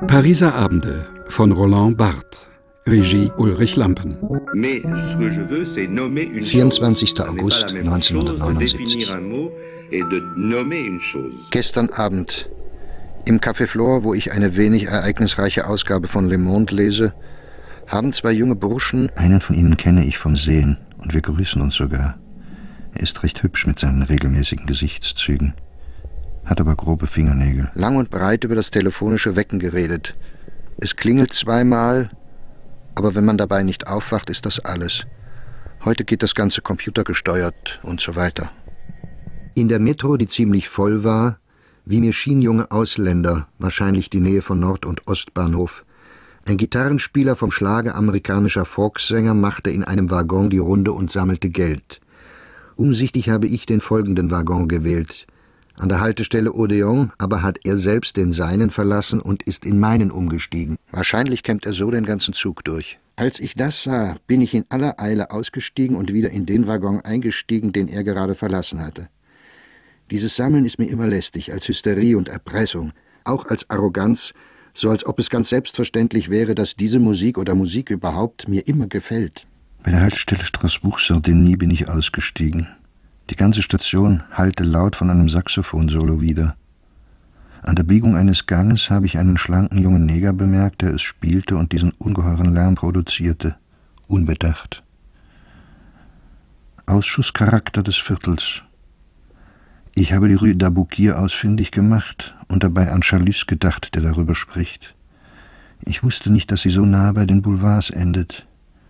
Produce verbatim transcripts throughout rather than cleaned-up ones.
Pariser Abende von Roland Barthes. Regie Ulrich Lampen. vierundzwanzigster August neunzehnhundertneunundsiebzig. Gestern Abend im Café Flore, wo ich eine wenig ereignisreiche Ausgabe von Le Monde lese, haben zwei junge Burschen, einen von ihnen kenne ich vom Sehen und wir grüßen uns sogar. Er ist recht hübsch mit seinen regelmäßigen Gesichtszügen, hat aber grobe Fingernägel. Lang und breit über das telefonische Wecken geredet. Es klingelt zweimal, aber wenn man dabei nicht aufwacht, ist das alles. Heute geht das Ganze computergesteuert und so weiter. In der Metro, die ziemlich voll war, wie mir schien, junge Ausländer, wahrscheinlich die Nähe von Nord- und Ostbahnhof. Ein Gitarrenspieler vom Schlager amerikanischer Folksänger machte in einem Waggon die Runde und sammelte Geld. Umsichtig habe ich den folgenden Waggon gewählt. An der Haltestelle Odeon aber hat er selbst den seinen verlassen und ist in meinen umgestiegen. Wahrscheinlich kämmt er so den ganzen Zug durch. Als ich das sah, bin ich in aller Eile ausgestiegen und wieder in den Waggon eingestiegen, den er gerade verlassen hatte. Dieses Sammeln ist mir immer lästig, als Hysterie und Erpressung, auch als Arroganz, so als ob es ganz selbstverständlich wäre, dass diese Musik oder Musik überhaupt mir immer gefällt. Bei der Haltestelle Strasbourg-Saint-Denis bin ich ausgestiegen. Die ganze Station hallte laut von einem Saxophon-Solo wieder. An der Biegung eines Ganges habe ich einen schlanken jungen Neger bemerkt, der es spielte und diesen ungeheuren Lärm produzierte, unbedacht. Ausschusscharakter des Viertels. Ich habe die Rue d'Aboukir ausfindig gemacht und dabei an Chalus gedacht, der darüber spricht. Ich wusste nicht, dass sie so nahe bei den Boulevards endet.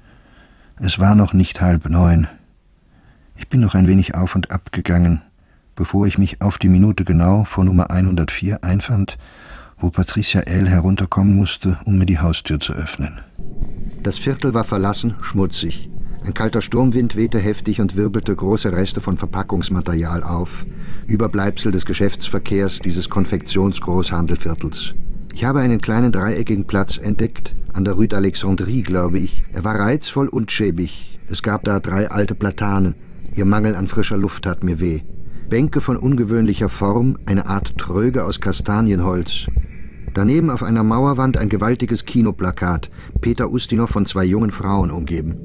Es war noch nicht halb neun. Ich bin noch ein wenig auf und ab gegangen, bevor ich mich auf die Minute genau vor Nummer hundertvier einfand, wo Patricia L. herunterkommen musste, um mir die Haustür zu öffnen. Das Viertel war verlassen, schmutzig. Ein kalter Sturmwind wehte heftig und wirbelte große Reste von Verpackungsmaterial auf, Überbleibsel des Geschäftsverkehrs dieses Konfektionsgroßhandelviertels. Ich habe einen kleinen dreieckigen Platz entdeckt, an der Rue d'Alexandrie, glaube ich. Er war reizvoll und schäbig. Es gab da drei alte Platanen. Ihr Mangel an frischer Luft tat mir weh. Bänke von ungewöhnlicher Form, eine Art Tröge aus Kastanienholz. Daneben auf einer Mauerwand ein gewaltiges Kinoplakat, Peter Ustinov von zwei jungen Frauen umgeben.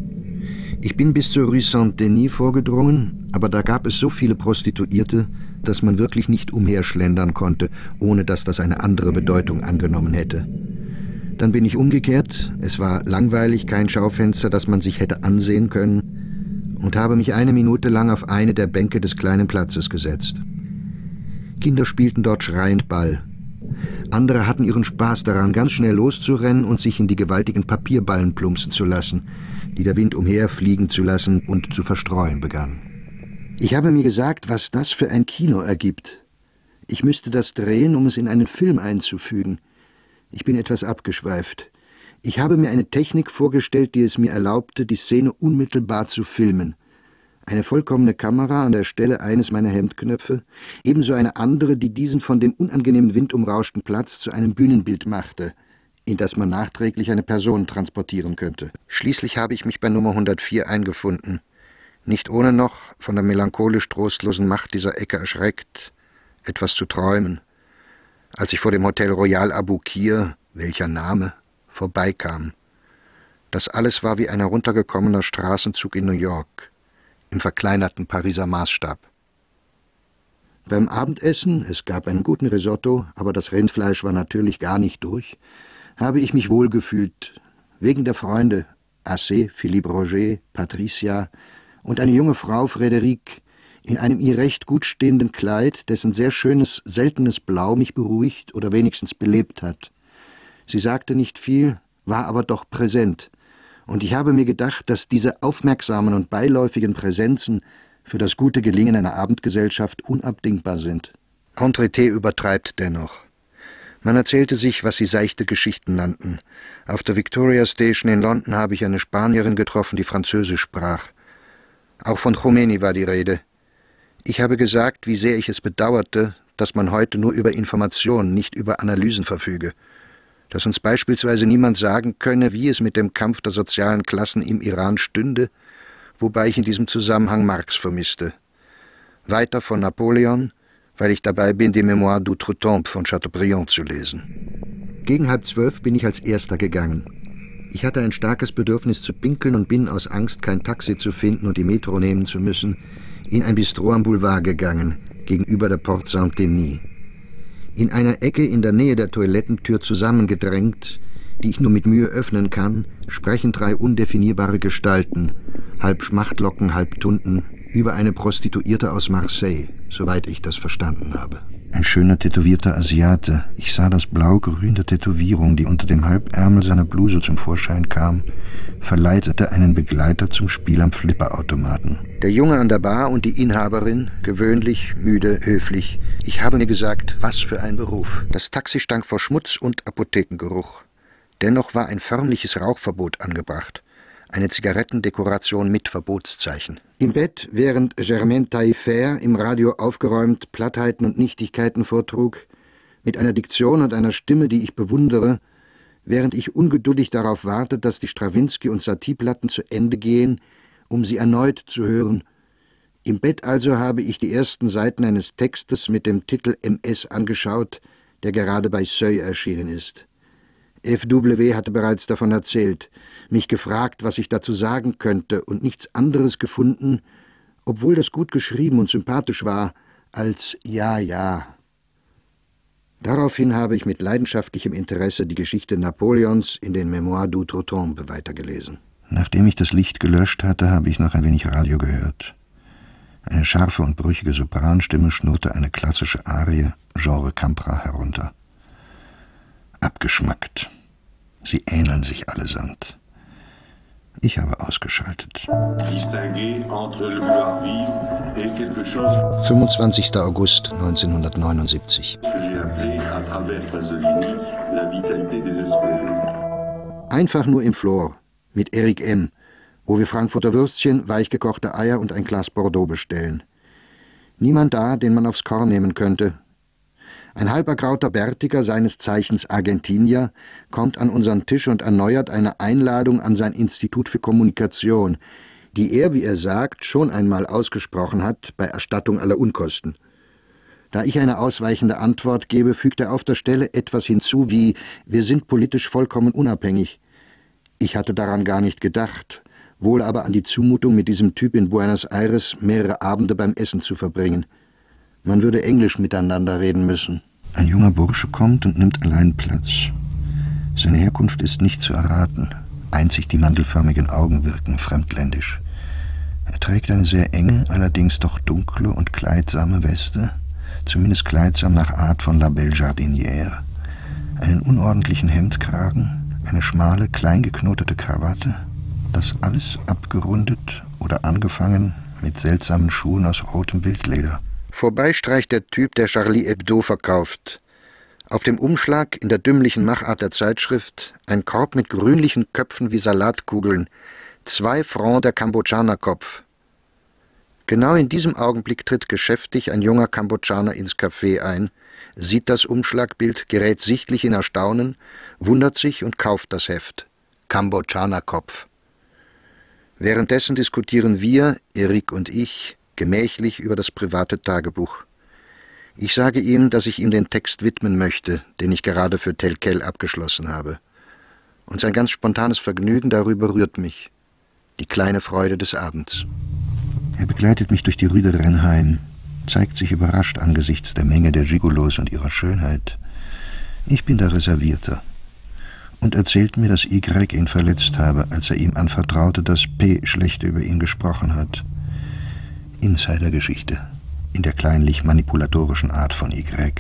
Ich bin bis zur Rue Saint-Denis vorgedrungen, aber da gab es so viele Prostituierte, dass man wirklich nicht umherschlendern konnte, ohne dass das eine andere Bedeutung angenommen hätte. Dann bin ich umgekehrt, es war langweilig, kein Schaufenster, das man sich hätte ansehen können, und habe mich eine Minute lang auf eine der Bänke des kleinen Platzes gesetzt. Kinder spielten dort schreiend Ball. Andere hatten ihren Spaß daran, ganz schnell loszurennen und sich in die gewaltigen Papierballen plumpsen zu lassen, die der Wind umherfliegen zu lassen und zu verstreuen begann. Ich habe mir gesagt, was das für ein Kino ergibt. Ich müsste das drehen, um es in einen Film einzufügen. Ich bin etwas abgeschweift. Ich habe mir eine Technik vorgestellt, die es mir erlaubte, die Szene unmittelbar zu filmen. Eine vollkommene Kamera an der Stelle eines meiner Hemdknöpfe, ebenso eine andere, die diesen von dem unangenehmen Wind umrauschten Platz zu einem Bühnenbild machte, in das man nachträglich eine Person transportieren könnte. Schließlich habe ich mich bei Nummer hundertvier eingefunden, nicht ohne noch, von der melancholisch trostlosen Macht dieser Ecke erschreckt, etwas zu träumen, als ich vor dem Hotel Royal Aboukir, welcher Name, vorbeikam. Das alles war wie ein heruntergekommener Straßenzug in New York, im verkleinerten Pariser Maßstab. Beim Abendessen, es gab einen guten Risotto, aber das Rindfleisch war natürlich gar nicht durch, habe ich mich wohlgefühlt, wegen der Freunde, Assé, Philippe Roger, Patricia und eine junge Frau, Frédérique, in einem ihr recht gut stehenden Kleid, dessen sehr schönes, seltenes Blau mich beruhigt oder wenigstens belebt hat. Sie sagte nicht viel, war aber doch präsent, und ich habe mir gedacht, dass diese aufmerksamen und beiläufigen Präsenzen für das gute Gelingen einer Abendgesellschaft unabdingbar sind. Entreté übertreibt dennoch. Man erzählte sich, was sie seichte Geschichten nannten. Auf der Victoria Station in London habe ich eine Spanierin getroffen, die Französisch sprach. Auch von Khomeini war die Rede. Ich habe gesagt, wie sehr ich es bedauerte, dass man heute nur über Informationen, nicht über Analysen verfüge. Dass uns beispielsweise niemand sagen könne, wie es mit dem Kampf der sozialen Klassen im Iran stünde, wobei ich in diesem Zusammenhang Marx vermisste. Weiter von Napoleon, weil ich dabei bin, die Mémoires d'Outre-Tombe von Chateaubriand zu lesen. Gegen halb zwölf bin ich als Erster gegangen. Ich hatte ein starkes Bedürfnis zu pinkeln und bin aus Angst, kein Taxi zu finden und die Metro nehmen zu müssen, in ein Bistro am Boulevard gegangen, gegenüber der Porte Saint-Denis. In einer Ecke in der Nähe der Toilettentür zusammengedrängt, die ich nur mit Mühe öffnen kann, sprechen drei undefinierbare Gestalten, halb Schmachtlocken, halb Tunten, über eine Prostituierte aus Marseille, soweit ich das verstanden habe. Ein schöner tätowierter Asiate. Ich sah das blau-grün der Tätowierung, die unter dem Halbärmel seiner Bluse zum Vorschein kam, verleitete einen Begleiter zum Spiel am Flipperautomaten. Der Junge an der Bar und die Inhaberin, gewöhnlich, müde, höflich. Ich habe mir gesagt, was für ein Beruf. Das Taxi stank vor Schmutz und Apothekengeruch. Dennoch war ein förmliches Rauchverbot angebracht. Eine Zigarettendekoration mit Verbotszeichen. Im Bett, während Germaine Taillefer im Radio aufgeräumt Plattheiten und Nichtigkeiten vortrug, mit einer Diktion und einer Stimme, die ich bewundere, während ich ungeduldig darauf warte, dass die Strawinsky- und Satie-Platten zu Ende gehen, um sie erneut zu hören. Im Bett also habe ich die ersten Seiten eines Textes mit dem Titel M S angeschaut, der gerade bei Seuil erschienen ist. F W hatte bereits davon erzählt, mich gefragt, was ich dazu sagen könnte, und nichts anderes gefunden, obwohl das gut geschrieben und sympathisch war, als »Ja, ja«. Daraufhin habe ich mit leidenschaftlichem Interesse die Geschichte Napoleons in den Mémoires d'Outre-Tombe weitergelesen. Nachdem ich das Licht gelöscht hatte, habe ich noch ein wenig Radio gehört. Eine scharfe und brüchige Sopranstimme schnurrte eine klassische Arie, Genre Campra, herunter. Abgeschmackt. Sie ähneln sich allesamt. Ich habe ausgeschaltet. fünfundzwanzigster August neunzehnhundertneunundsiebzig. Einfach nur im Flor mit Erik M., wo wir Frankfurter Würstchen, weichgekochte Eier und ein Glas Bordeaux bestellen. Niemand da, den man aufs Korn nehmen könnte. Ein halbergrauter Bärtiger, seines Zeichens Argentinier, kommt an unseren Tisch und erneuert eine Einladung an sein Institut für Kommunikation, die er, wie er sagt, schon einmal ausgesprochen hat bei Erstattung aller Unkosten. Da ich eine ausweichende Antwort gebe, fügt er auf der Stelle etwas hinzu wie »Wir sind politisch vollkommen unabhängig«. Ich hatte daran gar nicht gedacht, wohl aber an die Zumutung, mit diesem Typ in Buenos Aires mehrere Abende beim Essen zu verbringen. Man würde Englisch miteinander reden müssen. Ein junger Bursche kommt und nimmt allein Platz. Seine Herkunft ist nicht zu erraten. Einzig die mandelförmigen Augen wirken fremdländisch. Er trägt eine sehr enge, allerdings doch dunkle und kleidsame Weste, zumindest kleidsam nach Art von La Belle Jardinière, einen unordentlichen Hemdkragen, eine schmale, kleingeknotete Krawatte, das alles abgerundet oder angefangen mit seltsamen Schuhen aus rotem Wildleder. Vorbei streicht der Typ, der Charlie Hebdo verkauft. Auf dem Umschlag, in der dümmlichen Machart der Zeitschrift, ein Korb mit grünlichen Köpfen wie Salatkugeln, zwei Francs der Kambodschanerkopf. Genau in diesem Augenblick tritt geschäftig ein junger Kambodschaner ins Café ein, sieht das Umschlagbild, gerät sichtlich in Erstaunen, wundert sich und kauft das Heft. Kambodschanerkopf. Währenddessen diskutieren wir, Erik und ich, gemächlich über das private Tagebuch. Ich sage ihm, dass ich ihm den Text widmen möchte, den ich gerade für Tel Quel abgeschlossen habe. Und sein ganz spontanes Vergnügen darüber rührt mich. Die kleine Freude des Abends. Er begleitet mich durch die Rue de Renheim, zeigt sich überrascht angesichts der Menge der Gigolos und ihrer Schönheit. Ich bin der Reservierter. Und erzählt mir, dass Y ihn verletzt habe, als er ihm anvertraute, dass P schlecht über ihn gesprochen hat. Insidergeschichte, in der kleinlich-manipulatorischen Art von Y.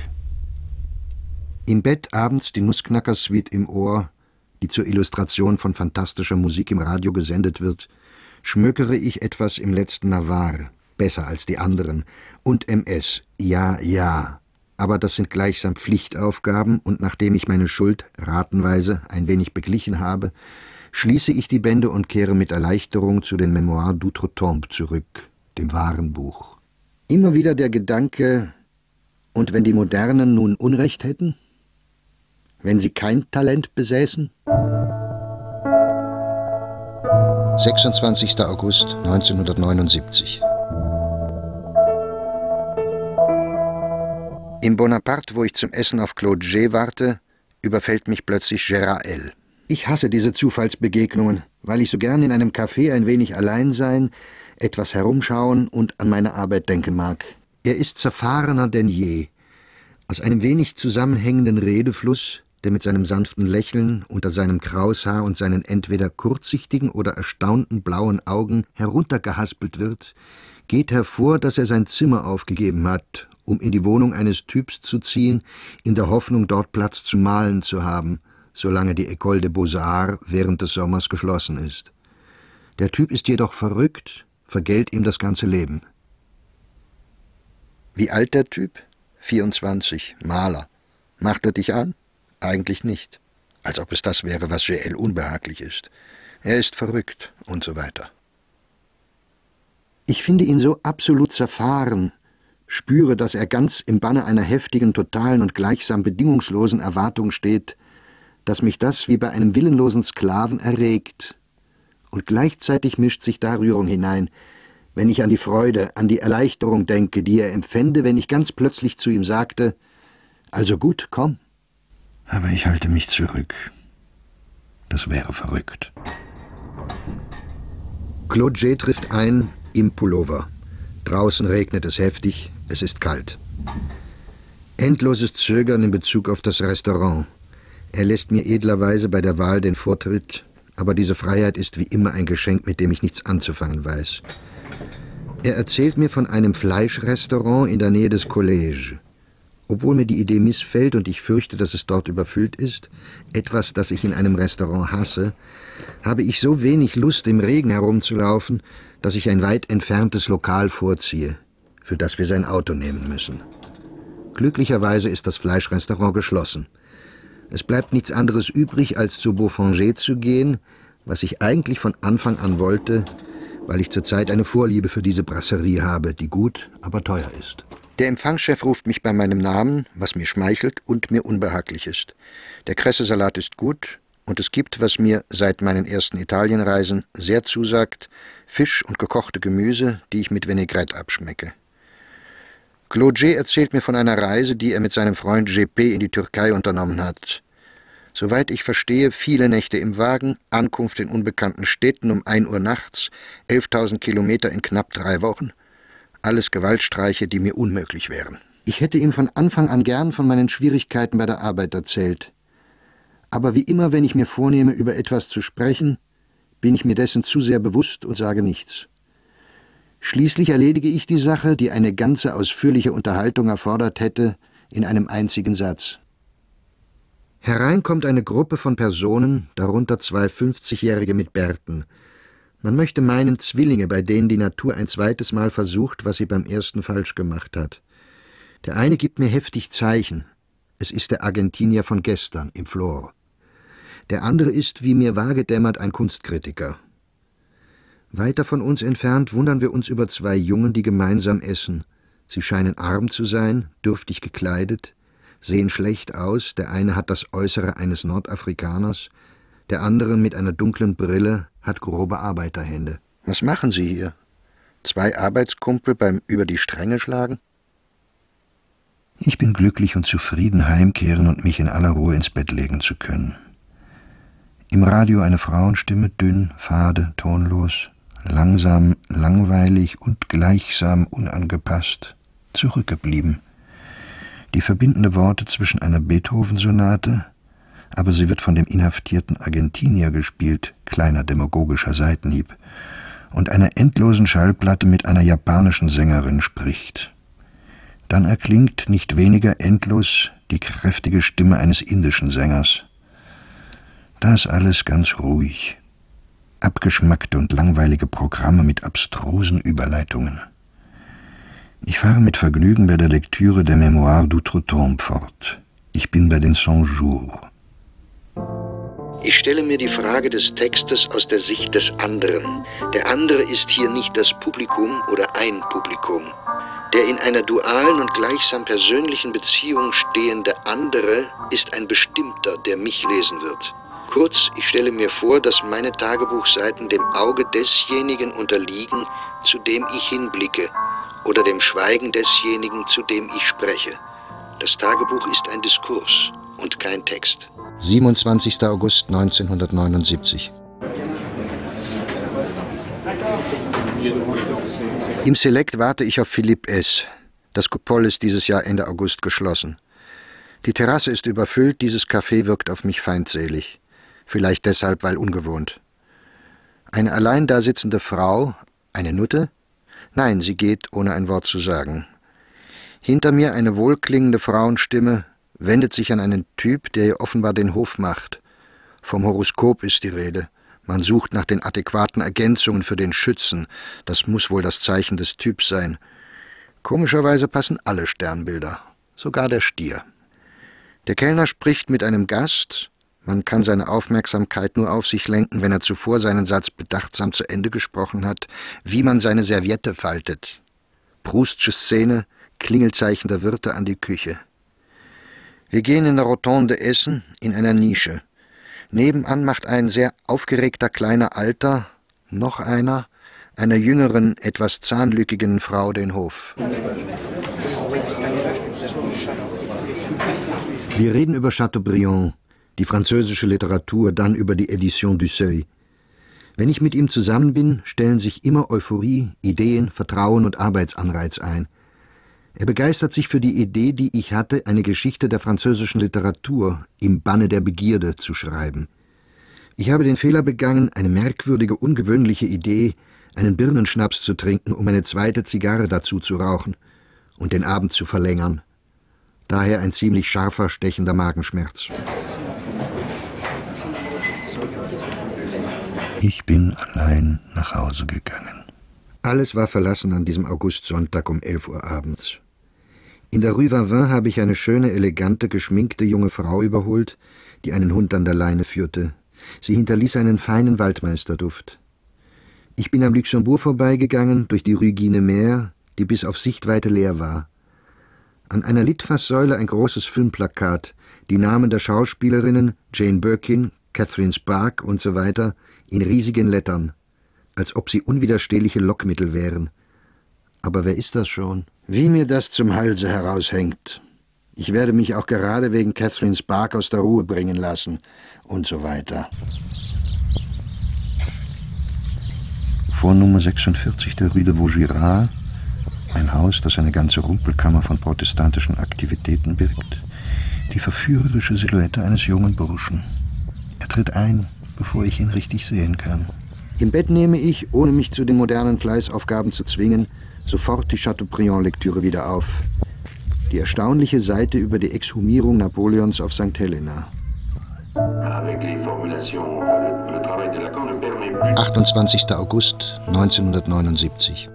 Im Bett abends die Nussknacker-Suite im Ohr, die zur Illustration von fantastischer Musik im Radio gesendet wird, schmökere ich etwas im letzten Navarre, besser als die anderen, und M S, ja, ja, aber das sind gleichsam Pflichtaufgaben, und nachdem ich meine Schuld ratenweise ein wenig beglichen habe, schließe ich die Bände und kehre mit Erleichterung zu den Mémoires d'Outre-Tombe zurück, dem wahren Buch. Immer wieder der Gedanke, und wenn die Modernen nun Unrecht hätten? Wenn sie kein Talent besäßen? sechsundzwanzigster August neunzehnhundertneunundsiebzig. Im Bonaparte, wo ich zum Essen auf Claude G. warte, überfällt mich plötzlich Gérard L. Ich hasse diese Zufallsbegegnungen, weil ich so gern in einem Café ein wenig allein sein, etwas herumschauen und an meine Arbeit denken mag. Er ist zerfahrener denn je. Aus einem wenig zusammenhängenden Redefluss, der mit seinem sanften Lächeln unter seinem Kraushaar und seinen entweder kurzsichtigen oder erstaunten blauen Augen heruntergehaspelt wird, geht hervor, dass er sein Zimmer aufgegeben hat, um in die Wohnung eines Typs zu ziehen, in der Hoffnung, dort Platz zum Malen zu haben, solange die École des Beaux-Arts während des Sommers geschlossen ist. Der Typ ist jedoch verrückt, vergällt ihm das ganze Leben. Wie alt der Typ? vierundzwanzig, Maler. Macht er dich an? Eigentlich nicht. Als ob es das wäre, was G L unbehaglich ist. Er ist verrückt und so weiter. Ich finde ihn so absolut zerfahren, spüre, dass er ganz im Banne einer heftigen, totalen und gleichsam bedingungslosen Erwartung steht, dass mich das wie bei einem willenlosen Sklaven erregt. Und gleichzeitig mischt sich da Rührung hinein, wenn ich an die Freude, an die Erleichterung denke, die er empfände, wenn ich ganz plötzlich zu ihm sagte, »Also gut, komm.« Aber ich halte mich zurück. Das wäre verrückt. Claude J. trifft ein im Pullover. Draußen regnet es heftig, es ist kalt. Endloses Zögern in Bezug auf das Restaurant. Er lässt mir edlerweise bei der Wahl den Vortritt, aber diese Freiheit ist wie immer ein Geschenk, mit dem ich nichts anzufangen weiß. Er erzählt mir von einem Fleischrestaurant in der Nähe des Collège. Obwohl mir die Idee missfällt und ich fürchte, dass es dort überfüllt ist, etwas, das ich in einem Restaurant hasse, habe ich so wenig Lust, im Regen herumzulaufen, dass ich ein weit entferntes Lokal vorziehe, für das wir sein Auto nehmen müssen. Glücklicherweise ist das Fleischrestaurant geschlossen. Es bleibt nichts anderes übrig, als zu Beaufanger zu gehen, was ich eigentlich von Anfang an wollte, weil ich zurzeit eine Vorliebe für diese Brasserie habe, die gut, aber teuer ist. Der Empfangschef ruft mich bei meinem Namen, was mir schmeichelt und mir unbehaglich ist. Der Kressesalat ist gut und es gibt, was mir seit meinen ersten Italienreisen sehr zusagt, Fisch und gekochte Gemüse, die ich mit Vinaigrette abschmecke. Claude J. erzählt mir von einer Reise, die er mit seinem Freund G P in die Türkei unternommen hat. Soweit ich verstehe, viele Nächte im Wagen, Ankunft in unbekannten Städten um ein Uhr nachts, elftausend Kilometer in knapp drei Wochen. Alles Gewaltstreiche, die mir unmöglich wären. Ich hätte ihm von Anfang an gern von meinen Schwierigkeiten bei der Arbeit erzählt. Aber wie immer, wenn ich mir vornehme, über etwas zu sprechen, bin ich mir dessen zu sehr bewusst und sage nichts. Schließlich erledige ich die Sache, die eine ganze ausführliche Unterhaltung erfordert hätte, in einem einzigen Satz. Herein kommt eine Gruppe von Personen, darunter zwei fünfzigjährige mit Bärten. Man möchte meinen Zwillinge, bei denen die Natur ein zweites Mal versucht, was sie beim ersten falsch gemacht hat. Der eine gibt mir heftig Zeichen. Es ist der Argentinier von gestern, im Flor. Der andere ist, wie mir vage dämmert, ein Kunstkritiker. Weiter von uns entfernt wundern wir uns über zwei Jungen, die gemeinsam essen. Sie scheinen arm zu sein, dürftig gekleidet, sehen schlecht aus, der eine hat das Äußere eines Nordafrikaners, der andere mit einer dunklen Brille hat grobe Arbeiterhände. Was machen Sie hier? Zwei Arbeitskumpel beim über die Stränge schlagen? Ich bin glücklich und zufrieden, heimkehren und mich in aller Ruhe ins Bett legen zu können. Im Radio eine Frauenstimme, dünn, fade, tonlos, langsam, langweilig und gleichsam unangepasst, zurückgeblieben. Die verbindende Worte zwischen einer Beethoven-Sonate, aber sie wird von dem inhaftierten Argentinier gespielt, kleiner demagogischer Seitenhieb, und einer endlosen Schallplatte mit einer japanischen Sängerin spricht. Dann erklingt nicht weniger endlos die kräftige Stimme eines indischen Sängers. Das alles ganz ruhig. Abgeschmackte und langweilige Programme mit abstrusen Überleitungen. Ich fahre mit Vergnügen bei der Lektüre der Mémoires d'Outre-Tombe fort. Ich bin bei den Cent-Jours. Ich stelle mir die Frage des Textes aus der Sicht des anderen. Der andere ist hier nicht das Publikum oder ein Publikum. Der in einer dualen und gleichsam persönlichen Beziehung stehende andere ist ein Bestimmter, der mich lesen wird. Kurz, ich stelle mir vor, dass meine Tagebuchseiten dem Auge desjenigen unterliegen, zu dem ich hinblicke, oder dem Schweigen desjenigen, zu dem ich spreche. Das Tagebuch ist ein Diskurs, und kein Text. siebenundzwanzigster August neunzehnhundertneunundsiebzig. Im Select warte ich auf Philippe S. Das Coupole ist dieses Jahr Ende August geschlossen. Die Terrasse ist überfüllt, dieses Café wirkt auf mich feindselig. Vielleicht deshalb, weil ungewohnt. Eine allein da sitzende Frau, eine Nutte? Nein, sie geht, ohne ein Wort zu sagen. Hinter mir eine wohlklingende Frauenstimme wendet sich an einen Typ, der ihr offenbar den Hof macht. Vom Horoskop ist die Rede. Man sucht nach den adäquaten Ergänzungen für den Schützen. Das muss wohl das Zeichen des Typs sein. Komischerweise passen alle Sternbilder, sogar der Stier. Der Kellner spricht mit einem Gast. Man kann seine Aufmerksamkeit nur auf sich lenken, wenn er zuvor seinen Satz bedachtsam zu Ende gesprochen hat, wie man seine Serviette faltet. Proustsche Szene, Klingelzeichen der Wirte an die Küche. Wir gehen in der Rotonde essen, in einer Nische. Nebenan macht ein sehr aufgeregter kleiner Alter, noch einer, einer jüngeren, etwas zahnlückigen Frau den Hof. Wir reden über Chateaubriand, die französische Literatur, dann über die Édition du Seuil. Wenn ich mit ihm zusammen bin, stellen sich immer Euphorie, Ideen, Vertrauen und Arbeitsanreiz ein. Er begeistert sich für die Idee, die ich hatte, eine Geschichte der französischen Literatur im Banne der Begierde zu schreiben. Ich habe den Fehler begangen, eine merkwürdige, ungewöhnliche Idee, einen Birnenschnaps zu trinken, um eine zweite Zigarre dazu zu rauchen und den Abend zu verlängern. Daher ein ziemlich scharfer, stechender Magenschmerz. Ich bin allein nach Hause gegangen. Alles war verlassen an diesem Augustsonntag um elf Uhr abends. In der Rue Vavin habe ich eine schöne, elegante, geschminkte junge Frau überholt, die einen Hund an der Leine führte. Sie hinterließ einen feinen Waldmeisterduft. Ich bin am Luxembourg vorbeigegangen, durch die Rue Guinemer, die bis auf Sichtweite leer war. An einer Litfaßsäule ein großes Filmplakat, die Namen der Schauspielerinnen Jane Birkin, Catherine Spark und so weiter in riesigen Lettern, als ob sie unwiderstehliche Lockmittel wären. Aber wer ist das schon? Wie mir das zum Halse heraushängt. Ich werde mich auch gerade wegen Catherine Spark aus der Ruhe bringen lassen und so weiter. Vor Nummer sechsundvierzig der Rue de Vaugirard, ein Haus, das eine ganze Rumpelkammer von protestantischen Aktivitäten birgt, die verführerische Silhouette eines jungen Burschen. Er tritt ein, bevor ich ihn richtig sehen kann. Im Bett nehme ich, ohne mich zu den modernen Fleißaufgaben zu zwingen, sofort die Chateaubriand-Lektüre wieder auf. Die erstaunliche Seite über die Exhumierung Napoleons auf Sankt Helena. achtundzwanzigster August neunzehnhundertneunundsiebzig.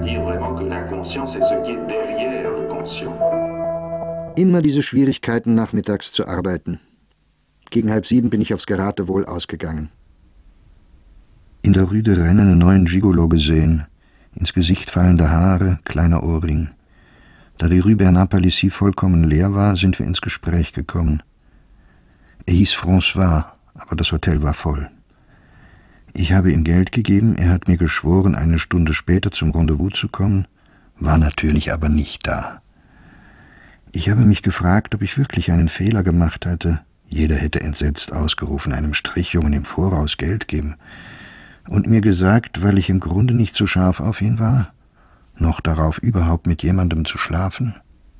Immer diese Schwierigkeiten, nachmittags zu arbeiten. Gegen halb sieben bin ich aufs Geratewohl ausgegangen. In der Rue de Rennes einen neuen Gigolo gesehen. Ins Gesicht fallende Haare, kleiner Ohrring. Da die Rue Bernard-Palissy vollkommen leer war, sind wir ins Gespräch gekommen. Er hieß François, aber das Hotel war voll. Ich habe ihm Geld gegeben, er hat mir geschworen, eine Stunde später zum Rendezvous zu kommen, war natürlich aber nicht da. Ich habe mich gefragt, ob ich wirklich einen Fehler gemacht hatte. Jeder hätte entsetzt ausgerufen, einem Strichjungen im Voraus Geld geben. Und mir gesagt, weil ich im Grunde nicht so scharf auf ihn war, noch darauf, überhaupt mit jemandem zu schlafen.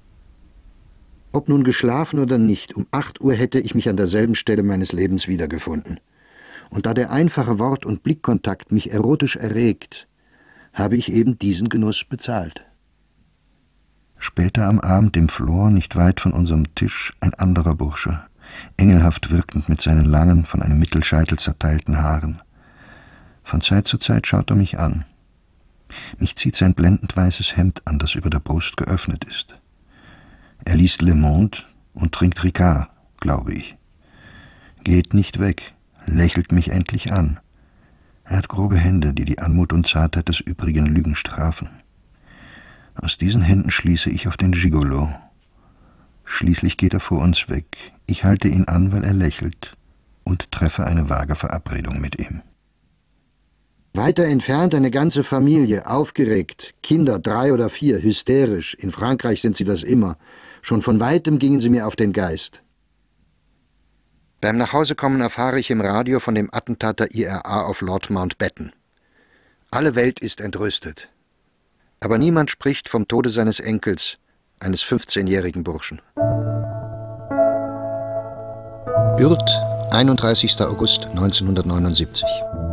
Ob nun geschlafen oder nicht, um acht Uhr hätte ich mich an derselben Stelle meines Lebens wiedergefunden. Und da der einfache Wort- und Blickkontakt mich erotisch erregt, habe ich eben diesen Genuss bezahlt. Später am Abend im Flor, nicht weit von unserem Tisch, ein anderer Bursche, engelhaft wirkend mit seinen langen, von einem Mittelscheitel zerteilten Haaren. Von Zeit zu Zeit schaut er mich an. Mich zieht sein blendend weißes Hemd an, das über der Brust geöffnet ist. Er liest Le Monde und trinkt Ricard, glaube ich. Geht nicht weg, lächelt mich endlich an. Er hat grobe Hände, die die Anmut und Zartheit des übrigen Lügen strafen. Aus diesen Händen schließe ich auf den Gigolo. Schließlich geht er vor uns weg. Ich halte ihn an, weil er lächelt, und treffe eine vage Verabredung mit ihm. Weiter entfernt eine ganze Familie, aufgeregt, Kinder, drei oder vier, hysterisch. In Frankreich sind sie das immer. Schon von weitem gingen sie mir auf den Geist. Beim Nachhausekommen erfahre ich im Radio von dem Attentat der I R A auf Lord Mountbatten. Alle Welt ist entrüstet. Aber niemand spricht vom Tode seines Enkels, eines fünfzehnjährigen Burschen. Ürth, einunddreißigster August neunzehnhundertneunundsiebzig.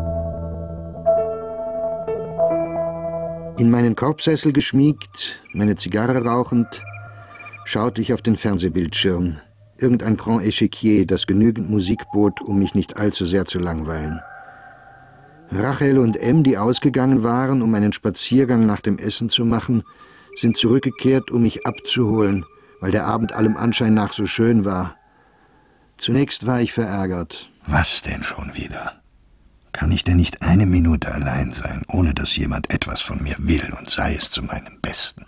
In meinen Korbsessel geschmiegt, meine Zigarre rauchend, schaute ich auf den Fernsehbildschirm. Irgendein Grand Échiquier, das genügend Musik bot, um mich nicht allzu sehr zu langweilen. Rachel und M., die ausgegangen waren, um einen Spaziergang nach dem Essen zu machen, sind zurückgekehrt, um mich abzuholen, weil der Abend allem Anschein nach so schön war. Zunächst war ich verärgert. Was denn schon wieder? Kann ich denn nicht eine Minute allein sein, ohne dass jemand etwas von mir will, und sei es zu meinem Besten?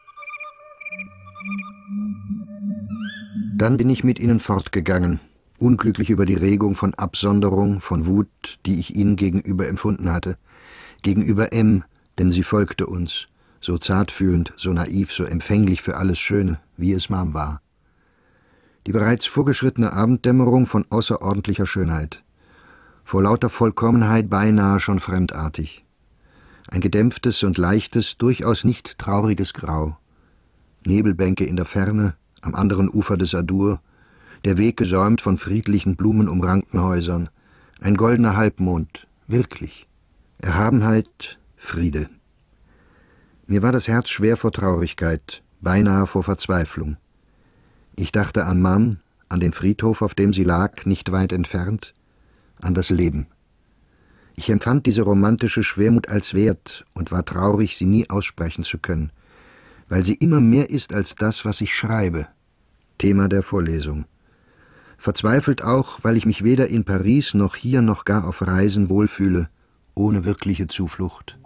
Dann bin ich mit ihnen fortgegangen, unglücklich über die Regung von Absonderung, von Wut, die ich ihnen gegenüber empfunden hatte. Gegenüber M., denn sie folgte uns, so zartfühlend, so naiv, so empfänglich für alles Schöne, wie es Mom war. Die bereits vorgeschrittene Abenddämmerung von außerordentlicher Schönheit. Vor lauter Vollkommenheit beinahe schon fremdartig. Ein gedämpftes und leichtes, durchaus nicht trauriges Grau. Nebelbänke in der Ferne, am anderen Ufer des Adour, der Weg gesäumt von friedlichen, blumenumrankten Häusern, ein goldener Halbmond, wirklich. Erhabenheit, Friede. Mir war das Herz schwer vor Traurigkeit, beinahe vor Verzweiflung. Ich dachte an Mom, an den Friedhof, auf dem sie lag, nicht weit entfernt, an das Leben. Ich empfand diese romantische Schwermut als wert und war traurig, sie nie aussprechen zu können, weil sie immer mehr ist als das, was ich schreibe. Thema der Vorlesung. Verzweifelt auch, weil ich mich weder in Paris noch hier noch gar auf Reisen wohlfühle, ohne wirkliche Zuflucht.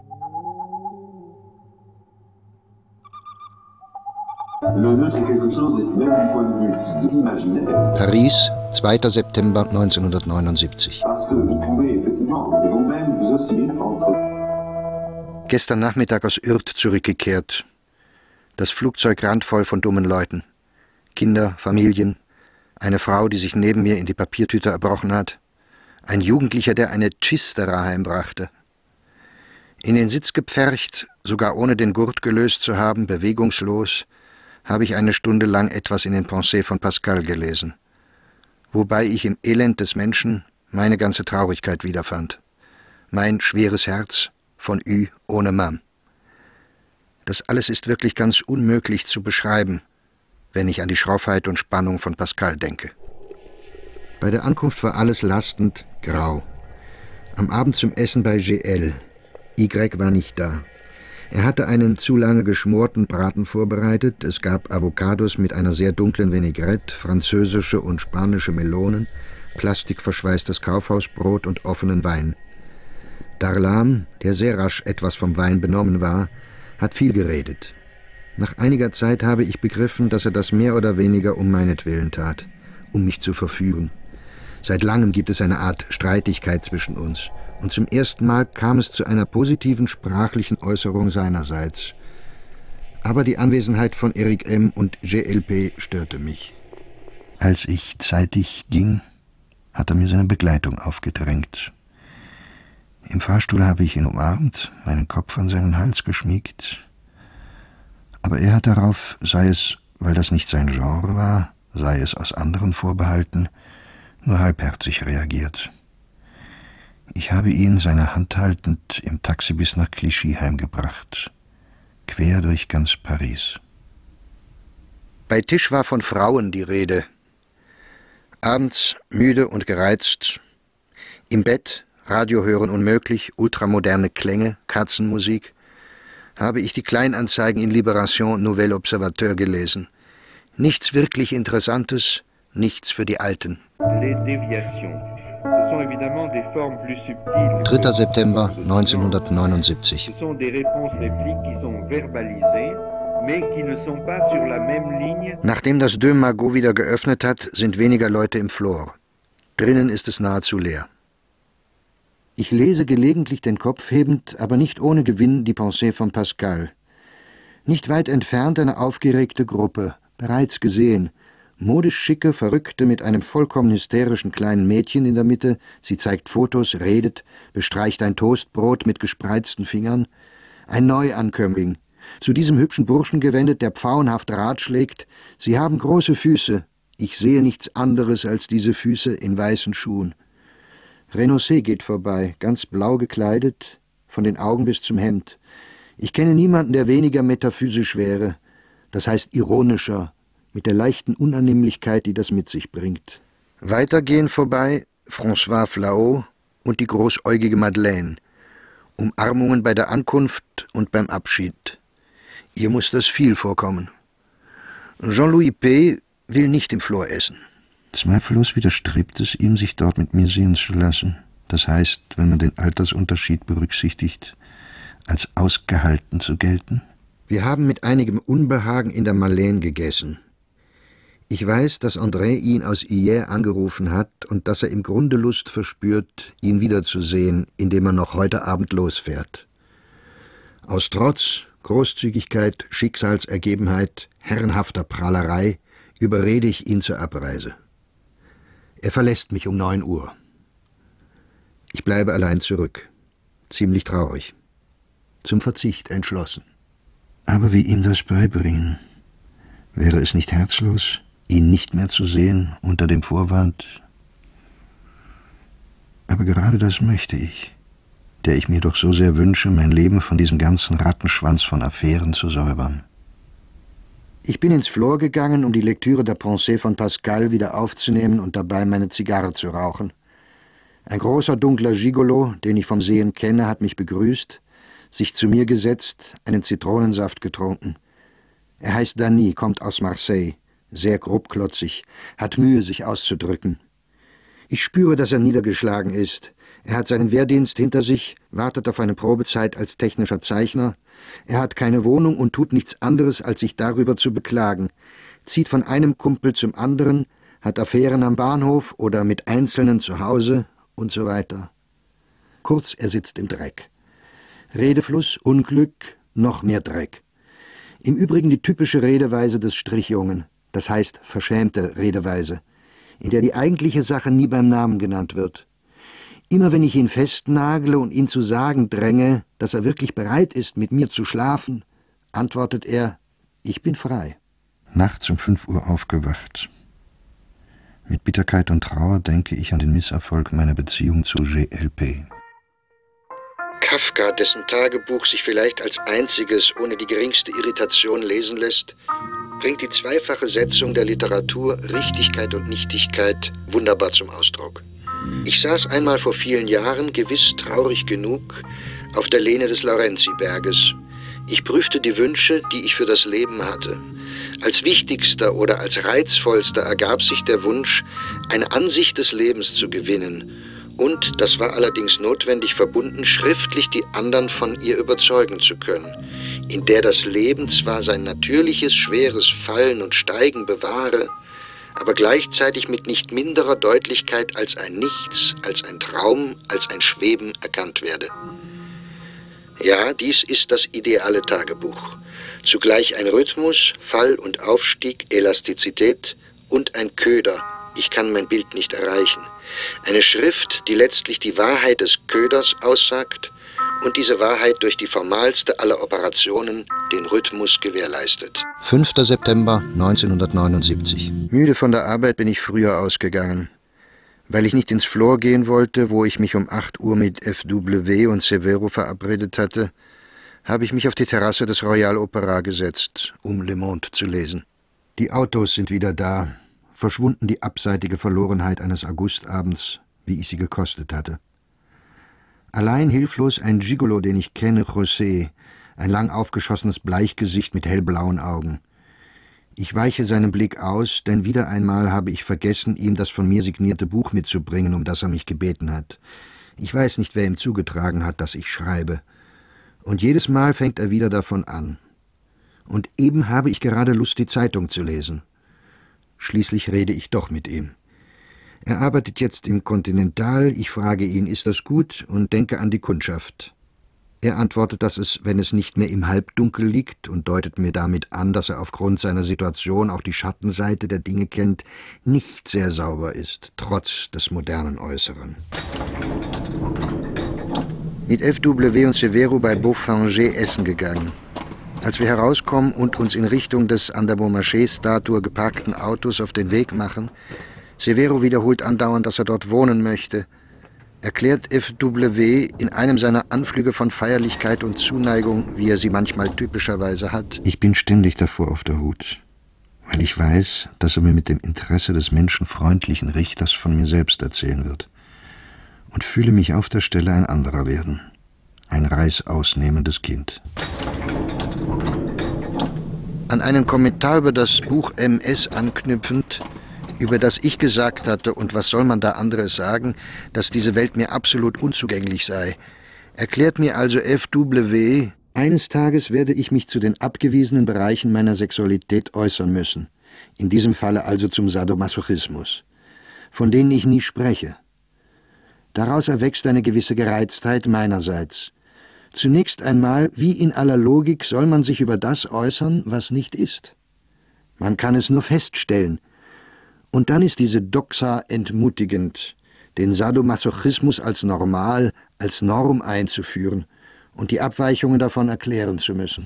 Paris, zweiter September neunzehnhundertneunundsiebzig. Gestern Nachmittag aus Ürth zurückgekehrt. Das Flugzeug randvoll von dummen Leuten. Kinder, Familien, eine Frau, die sich neben mir in die Papiertüte erbrochen hat, ein Jugendlicher, der eine Chistera heimbrachte. In den Sitz gepfercht, sogar ohne den Gurt gelöst zu haben, bewegungslos, habe ich eine Stunde lang etwas in den Pensées von Pascal gelesen, wobei ich im Elend des Menschen meine ganze Traurigkeit wiederfand, mein schweres Herz von Ü ohne Mam. Das alles ist wirklich ganz unmöglich zu beschreiben, wenn ich an die Schroffheit und Spannung von Pascal denke. Bei der Ankunft war alles lastend, grau. Am Abend zum Essen bei G L. Y war nicht da. Er hatte einen zu lange geschmorten Braten vorbereitet, es gab Avocados mit einer sehr dunklen Vinaigrette, französische und spanische Melonen, plastikverschweißtes Kaufhausbrot und offenen Wein. Darlan, der sehr rasch etwas vom Wein benommen war, hat viel geredet. Nach einiger Zeit habe ich begriffen, dass er das mehr oder weniger um meinetwillen tat, um mich zu verführen. Seit langem gibt es eine Art Streitigkeit zwischen uns, und zum ersten Mal kam es zu einer positiven sprachlichen Äußerung seinerseits. Aber die Anwesenheit von Eric M. und G L P störte mich. Als ich zeitig ging, hat er mir seine Begleitung aufgedrängt. Im Fahrstuhl habe ich ihn umarmt, meinen Kopf an seinen Hals geschmiegt. Aber er hat darauf, sei es, weil das nicht sein Genre war, sei es aus anderen Vorbehalten, nur halbherzig reagiert. Ich habe ihn, seine Hand haltend, im Taxi bis nach Clichy heimgebracht, quer durch ganz Paris. Bei Tisch war von Frauen die Rede. Abends, müde und gereizt, im Bett, Radio hören unmöglich, ultramoderne Klänge, Katzenmusik, habe ich die Kleinanzeigen in Libération Nouvel Observateur gelesen. Nichts wirklich Interessantes, nichts für die Alten. dritter September neunzehnhundertneunundsiebzig. Nachdem das Deux Magots wieder geöffnet hat, sind weniger Leute im Flor. Drinnen ist es nahezu leer. Ich lese gelegentlich den Kopf hebend, aber nicht ohne Gewinn die Pensée von Pascal. Nicht weit entfernt eine aufgeregte Gruppe, bereits gesehen, Modisch schicke, verrückte mit einem vollkommen hysterischen kleinen Mädchen in der Mitte. Sie zeigt Fotos, redet, bestreicht ein Toastbrot mit gespreizten Fingern. Ein Neuankömmling. Zu diesem hübschen Burschen gewendet, der pfauenhaft ratschlägt: »Sie haben große Füße. Ich sehe nichts anderes als diese Füße in weißen Schuhen.« Renoncé geht vorbei, ganz blau gekleidet, von den Augen bis zum Hemd. Ich kenne niemanden, der weniger metaphysisch wäre, das heißt ironischer, mit der leichten Unannehmlichkeit, die das mit sich bringt. Weiter gehen vorbei François Flahault und die großäugige Madeleine. Umarmungen bei der Ankunft und beim Abschied. Ihr muss das viel vorkommen. Jean-Louis P. will nicht im Flor essen. Zweifellos widerstrebt es ihm, sich dort mit mir sehen zu lassen. Das heißt, wenn man den Altersunterschied berücksichtigt, als ausgehalten zu gelten. Wir haben mit einigem Unbehagen in der Marlène gegessen. Ich weiß, dass André ihn aus Hyères angerufen hat und dass er im Grunde Lust verspürt, ihn wiederzusehen, indem er noch heute Abend losfährt. Aus Trotz, Großzügigkeit, Schicksalsergebenheit, herrenhafter Prahlerei überrede ich ihn zur Abreise. Er verlässt mich um neun Uhr. Ich bleibe allein zurück, ziemlich traurig, zum Verzicht entschlossen. Aber wie ihm das beibringen? Wäre es nicht herzlos, ihn nicht mehr zu sehen unter dem Vorwand? Aber gerade das möchte ich, der ich mir doch so sehr wünsche, mein Leben von diesem ganzen Rattenschwanz von Affären zu säubern. Ich bin ins Flor gegangen, um die Lektüre der Pensée von Pascal wieder aufzunehmen und dabei meine Zigarre zu rauchen. Ein großer, dunkler Gigolo, den ich vom Sehen kenne, hat mich begrüßt, sich zu mir gesetzt, einen Zitronensaft getrunken. Er heißt Dany, kommt aus Marseille, sehr grobklotzig, hat Mühe, sich auszudrücken. Ich spüre, dass er niedergeschlagen ist. Er hat seinen Wehrdienst hinter sich, wartet auf eine Probezeit als technischer Zeichner. Er hat keine Wohnung und tut nichts anderes, als sich darüber zu beklagen. Zieht von einem Kumpel zum anderen, hat Affären am Bahnhof oder mit Einzelnen zu Hause und so weiter. Kurz, er sitzt im Dreck. Redefluss, Unglück, noch mehr Dreck. Im Übrigen die typische Redeweise des Strichjungen, das heißt verschämte Redeweise, in der die eigentliche Sache nie beim Namen genannt wird. Immer wenn ich ihn festnagle und ihn zu sagen dränge, dass er wirklich bereit ist, mit mir zu schlafen, antwortet er: Ich bin frei. Nachts um fünf Uhr aufgewacht. Mit Bitterkeit und Trauer denke ich an den Misserfolg meiner Beziehung zu G L P. Kafka, dessen Tagebuch sich vielleicht als einziges ohne die geringste Irritation lesen lässt, bringt die zweifache Setzung der Literatur Richtigkeit und Nichtigkeit wunderbar zum Ausdruck. Ich saß einmal vor vielen Jahren, gewiss traurig genug, auf der Lehne des Laurenzi-Berges. Ich prüfte die Wünsche, die ich für das Leben hatte. Als wichtigster oder als reizvollster ergab sich der Wunsch, eine Ansicht des Lebens zu gewinnen. Und, das war allerdings notwendig verbunden, schriftlich die anderen von ihr überzeugen zu können, in der das Leben zwar sein natürliches, schweres Fallen und Steigen bewahre, aber gleichzeitig mit nicht minderer Deutlichkeit als ein Nichts, als ein Traum, als ein Schweben erkannt werde. Ja, dies ist das ideale Tagebuch. Zugleich ein Rhythmus, Fall und Aufstieg, Elastizität und ein Köder. Ich kann mein Bild nicht erreichen. Eine Schrift, die letztlich die Wahrheit des Köders aussagt und diese Wahrheit durch die formalste aller Operationen, den Rhythmus, gewährleistet. fünfter September neunzehnhundertneunundsiebzig. Müde von der Arbeit bin ich früher ausgegangen. Weil ich nicht ins Flor gehen wollte, wo ich mich um acht Uhr mit F W und Severo verabredet hatte, habe ich mich auf die Terrasse des Royal Opera gesetzt, um Le Monde zu lesen. Die Autos sind wieder da, verschwunden die abseitige Verlorenheit eines Augustabends, wie ich sie gekostet hatte. Allein hilflos ein Gigolo, den ich kenne, José, ein lang aufgeschossenes Bleichgesicht mit hellblauen Augen. Ich weiche seinem Blick aus, denn wieder einmal habe ich vergessen, ihm das von mir signierte Buch mitzubringen, um das er mich gebeten hat. Ich weiß nicht, wer ihm zugetragen hat, dass ich schreibe. Und jedes Mal fängt er wieder davon an. Und eben habe ich gerade Lust, die Zeitung zu lesen. Schließlich rede ich doch mit ihm. Er arbeitet jetzt im Continental, ich frage ihn, ist das gut, und denke an die Kundschaft. Er antwortet, dass es, wenn es nicht mehr im Halbdunkel liegt, und deutet mir damit an, dass er aufgrund seiner Situation auch die Schattenseite der Dinge kennt, nicht sehr sauber ist, trotz des modernen Äußeren. Mit F W und Severo bei Beaufanger essen gegangen. Als wir herauskommen und uns in Richtung des an der Beaumarchais-Statue geparkten Autos auf den Weg machen, Severo wiederholt andauernd, dass er dort wohnen möchte, erklärt F W in einem seiner Anflüge von Feierlichkeit und Zuneigung, wie er sie manchmal typischerweise hat: Ich bin ständig davor auf der Hut, weil ich weiß, dass er mir mit dem Interesse des menschenfreundlichen Richters von mir selbst erzählen wird, und fühle mich auf der Stelle ein anderer werden, ein reißausnehmendes Kind. An einen Kommentar über das Buch M S anknüpfend, über das ich gesagt hatte, und was soll man da anderes sagen, dass diese Welt mir absolut unzugänglich sei, erklärt mir also F W, eines Tages werde ich mich zu den abgewiesenen Bereichen meiner Sexualität äußern müssen, in diesem Falle also zum Sadomasochismus, von denen ich nie spreche. Daraus erwächst eine gewisse Gereiztheit meinerseits. Zunächst einmal, wie in aller Logik, soll man sich über das äußern, was nicht ist. Man kann es nur feststellen. Und dann ist diese Doxa entmutigend, den Sadomasochismus als normal, als Norm einzuführen und die Abweichungen davon erklären zu müssen.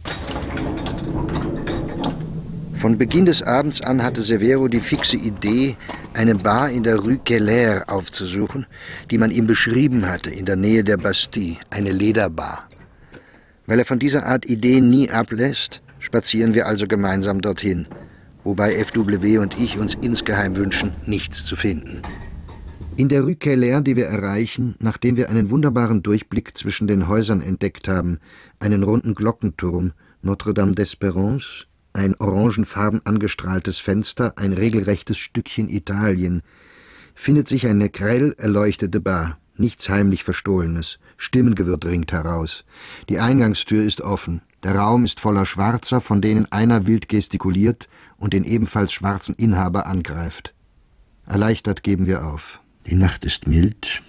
Von Beginn des Abends an hatte Severo die fixe Idee, eine Bar in der Rue Keller aufzusuchen, die man ihm beschrieben hatte, in der Nähe der Bastille, eine Lederbar. Weil er von dieser Art Ideen nie ablässt, spazieren wir also gemeinsam dorthin, wobei F W und ich uns insgeheim wünschen, nichts zu finden. In der Rue Keller, die wir erreichen, nachdem wir einen wunderbaren Durchblick zwischen den Häusern entdeckt haben, einen runden Glockenturm, Notre-Dame d'Espérance, ein orangenfarben angestrahltes Fenster, ein regelrechtes Stückchen Italien, findet sich eine grell erleuchtete Bar, nichts heimlich Verstohlenes, Stimmengewirr dringt heraus. Die Eingangstür ist offen, der Raum ist voller Schwarzer, von denen einer wild gestikuliert und den ebenfalls schwarzen Inhaber angreift. Erleichtert geben wir auf. Die Nacht ist mild.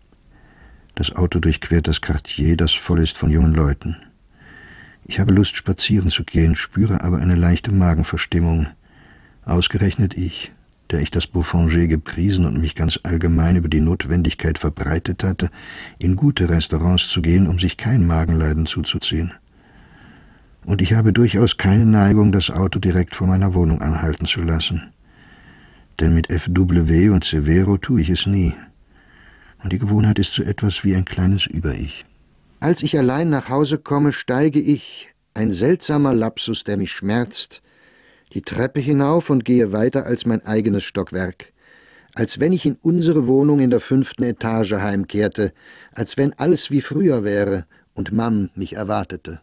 Das Auto durchquert das Quartier, das voll ist von jungen Leuten. Ich habe Lust, spazieren zu gehen, spüre aber eine leichte Magenverstimmung. Ausgerechnet ich, der ich das Beaufanger gepriesen und mich ganz allgemein über die Notwendigkeit verbreitet hatte, in gute Restaurants zu gehen, um sich kein Magenleiden zuzuziehen. Und ich habe durchaus keine Neigung, das Auto direkt vor meiner Wohnung anhalten zu lassen. Denn mit F W und Severo tue ich es nie. Und die Gewohnheit ist so etwas wie ein kleines Über-Ich. Als ich allein nach Hause komme, steige ich, ein seltsamer Lapsus, der mich schmerzt, die Treppe hinauf und gehe weiter als mein eigenes Stockwerk, als wenn ich in unsere Wohnung in der fünften Etage heimkehrte, als wenn alles wie früher wäre und Mam mich erwartete.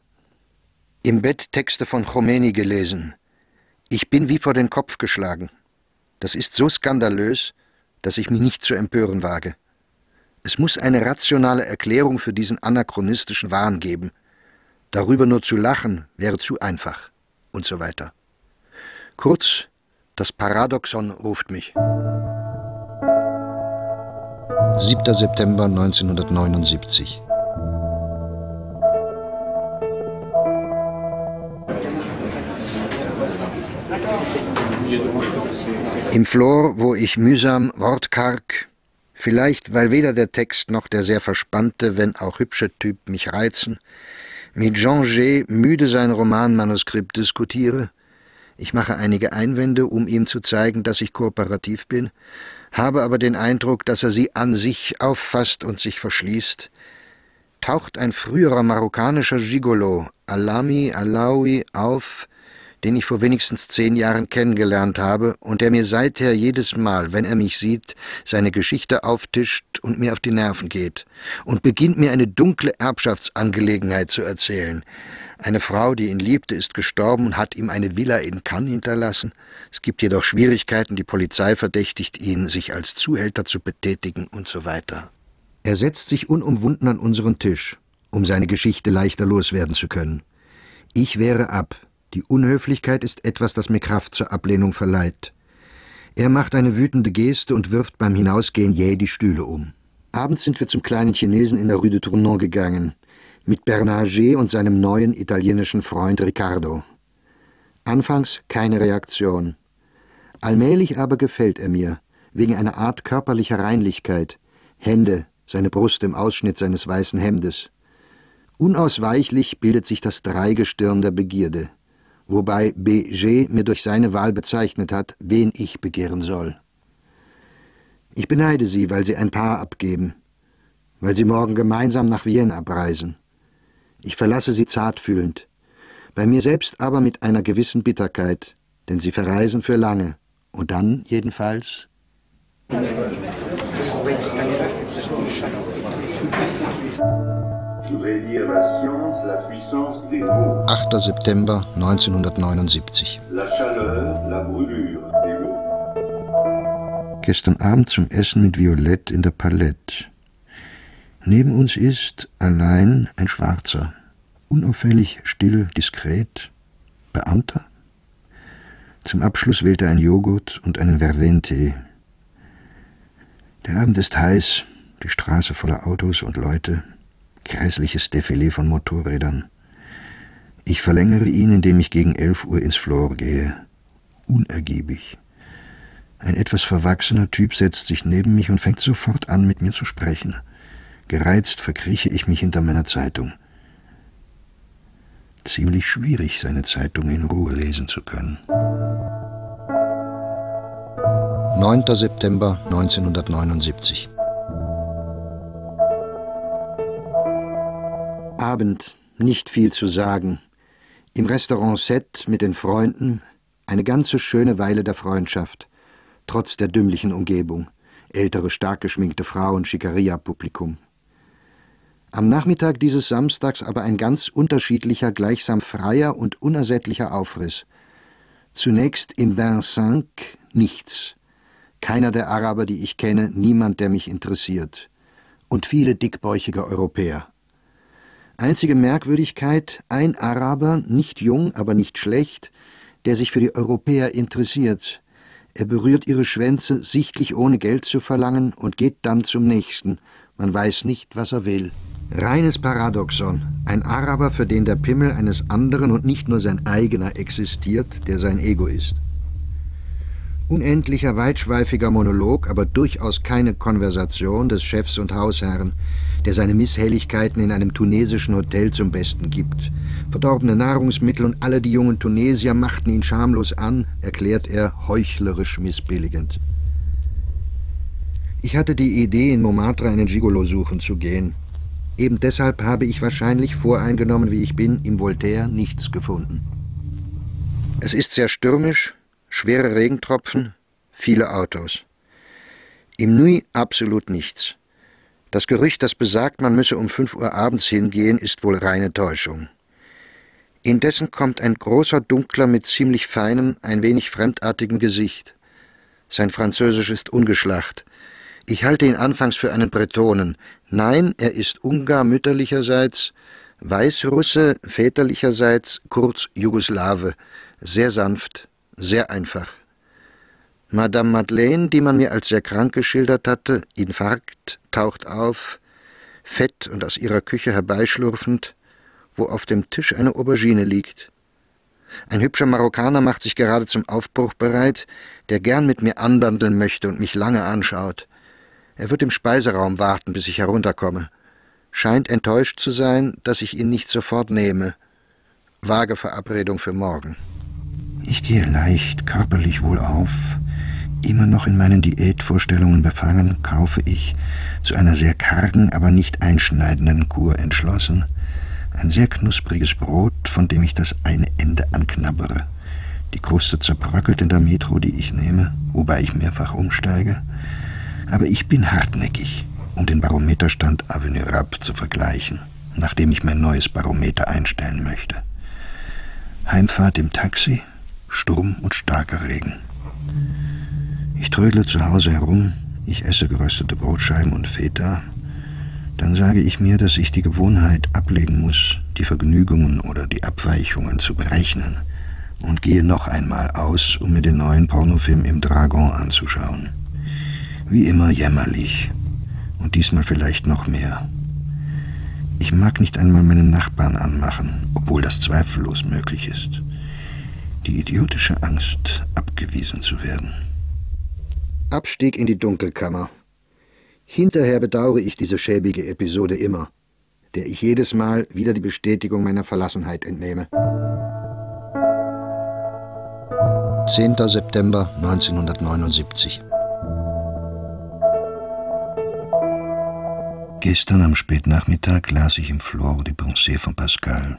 Im Bett Texte von Khomeini gelesen. Ich bin wie vor den Kopf geschlagen. Das ist so skandalös, dass ich mich nicht zu empören wage. Es muss eine rationale Erklärung für diesen anachronistischen Wahn geben. Darüber nur zu lachen wäre zu einfach. Und so weiter. Kurz, das Paradoxon ruft mich. siebter September neunzehnhundertneunundsiebzig. Im Flor, wo ich mühsam, wortkarg, vielleicht weil weder der Text noch der sehr verspannte, wenn auch hübsche Typ mich reizen, mit Jean G. müde sein Romanmanuskript diskutiere, ich mache einige Einwände, um ihm zu zeigen, dass ich kooperativ bin, habe aber den Eindruck, dass er sie an sich auffasst und sich verschließt, taucht ein früherer marokkanischer Gigolo, Alami Alaoui, auf, den ich vor wenigstens zehn Jahren kennengelernt habe und der mir seither jedes Mal, wenn er mich sieht, seine Geschichte auftischt und mir auf die Nerven geht und beginnt mir eine dunkle Erbschaftsangelegenheit zu erzählen. Eine Frau, die ihn liebte, ist gestorben und hat ihm eine Villa in Cannes hinterlassen. Es gibt jedoch Schwierigkeiten, die Polizei verdächtigt ihn, sich als Zuhälter zu betätigen und so weiter. Er setzt sich unumwunden an unseren Tisch, um seine Geschichte leichter loswerden zu können. Ich wehre ab. Die Unhöflichkeit ist etwas, das mir Kraft zur Ablehnung verleiht. Er macht eine wütende Geste und wirft beim Hinausgehen jäh die Stühle um. Abends sind wir zum kleinen Chinesen in der Rue de Tournon gegangen. Mit Bernager und seinem neuen italienischen Freund Riccardo. Anfangs keine Reaktion. Allmählich aber gefällt er mir, wegen einer Art körperlicher Reinlichkeit. Hände, seine Brust im Ausschnitt seines weißen Hemdes. Unausweichlich bildet sich das Dreigestirn der Begierde, wobei B G mir durch seine Wahl bezeichnet hat, wen ich begehren soll. Ich beneide sie, weil sie ein Paar abgeben, weil sie morgen gemeinsam nach Wien abreisen. Ich verlasse sie zartfühlend, bei mir selbst aber mit einer gewissen Bitterkeit, denn sie verreisen für lange, und dann jedenfalls... achter September neunzehnhundertneunundsiebzig. Gestern Abend zum Essen mit Violette in der Palette. Neben uns ist allein ein Schwarzer, unauffällig, still, diskret, Beamter. Zum Abschluss wählt er einen Joghurt und einen Vervein-Tee. Der Abend ist heiß, die Straße voller Autos und Leute, grässliches Defilé von Motorrädern. Ich verlängere ihn, indem ich gegen elf Uhr ins Flor gehe. Unergiebig. Ein etwas verwachsener Typ setzt sich neben mich und fängt sofort an, mit mir zu sprechen. Gereizt verkrieche ich mich hinter meiner Zeitung. Ziemlich schwierig, seine Zeitung in Ruhe lesen zu können. neunter September neunzehnhundertneunundsiebzig. Abend, nicht viel zu sagen. Im Restaurant Sept mit den Freunden, eine ganze schöne Weile der Freundschaft, trotz der dümmlichen Umgebung, ältere, stark geschminkte Frauen, Schickeria-Publikum. Am Nachmittag dieses Samstags aber ein ganz unterschiedlicher, gleichsam freier und unersättlicher Aufriss. Zunächst im Bain Cinq nichts. Keiner der Araber, die ich kenne, niemand, der mich interessiert. Und viele dickbäuchige Europäer. Einzige Merkwürdigkeit, ein Araber, nicht jung, aber nicht schlecht, der sich für die Europäer interessiert. Er berührt ihre Schwänze, sichtlich ohne Geld zu verlangen, und geht dann zum Nächsten. Man weiß nicht, was er will. Reines Paradoxon. Ein Araber, für den der Pimmel eines anderen und nicht nur sein eigener existiert, der sein Ego ist. Unendlicher, weitschweifiger Monolog, aber durchaus keine Konversation des Chefs und Hausherrn, der seine Misshelligkeiten in einem tunesischen Hotel zum Besten gibt. Verdorbene Nahrungsmittel und alle die jungen Tunesier machten ihn schamlos an, erklärt er heuchlerisch missbilligend. Ich hatte die Idee, in Montmartre einen Gigolo suchen zu gehen. Eben deshalb habe ich wahrscheinlich, voreingenommen wie ich bin, im Voltaire nichts gefunden. Es ist sehr stürmisch, schwere Regentropfen, viele Autos. Im Nuit absolut nichts. Das Gerücht, das besagt, man müsse um fünf Uhr abends hingehen, ist wohl reine Täuschung. Indessen kommt ein großer Dunkler mit ziemlich feinem, ein wenig fremdartigem Gesicht. Sein Französisch ist ungeschlacht. Ich halte ihn anfangs für einen Bretonen. Nein, er ist Ungar mütterlicherseits, Weißrusse väterlicherseits, kurz Jugoslawe, sehr sanft, sehr einfach. Madame Madeleine, die man mir als sehr krank geschildert hatte, Infarkt, taucht auf, fett und aus ihrer Küche herbeischlurfend, wo auf dem Tisch eine Aubergine liegt. Ein hübscher Marokkaner macht sich gerade zum Aufbruch bereit, der gern mit mir anbandeln möchte und mich lange anschaut. Er wird im Speiseraum warten, bis ich herunterkomme. Scheint enttäuscht zu sein, dass ich ihn nicht sofort nehme. Vage Verabredung für morgen. Ich gehe leicht, körperlich wohlauf. Immer noch in meinen Diätvorstellungen befangen, kaufe ich, zu einer sehr kargen, aber nicht einschneidenden Kur entschlossen, ein sehr knuspriges Brot, von dem ich das eine Ende anknabbere. Die Kruste zerbröckelt in der Metro, die ich nehme, wobei ich mehrfach umsteige. Aber ich bin hartnäckig, um den Barometerstand Avenue Rapp zu vergleichen, nachdem ich mein neues Barometer einstellen möchte. Heimfahrt im Taxi, Sturm und starker Regen. Ich trödle zu Hause herum, ich esse geröstete Brotscheiben und Feta. Dann sage ich mir, dass ich die Gewohnheit ablegen muss, die Vergnügungen oder die Abweichungen zu berechnen, und gehe noch einmal aus, um mir den neuen Pornofilm im Dragon anzuschauen. Wie immer jämmerlich, und diesmal vielleicht noch mehr. Ich mag nicht einmal meinen Nachbarn anmachen, obwohl das zweifellos möglich ist. Die idiotische Angst, abgewiesen zu werden. Abstieg in die Dunkelkammer. Hinterher bedauere ich diese schäbige Episode immer, der ich jedes Mal wieder die Bestätigung meiner Verlassenheit entnehme. zehnter September neunzehnhundertneunundsiebzig. Gestern am Spätnachmittag las ich im Flore des Pensées von Pascal.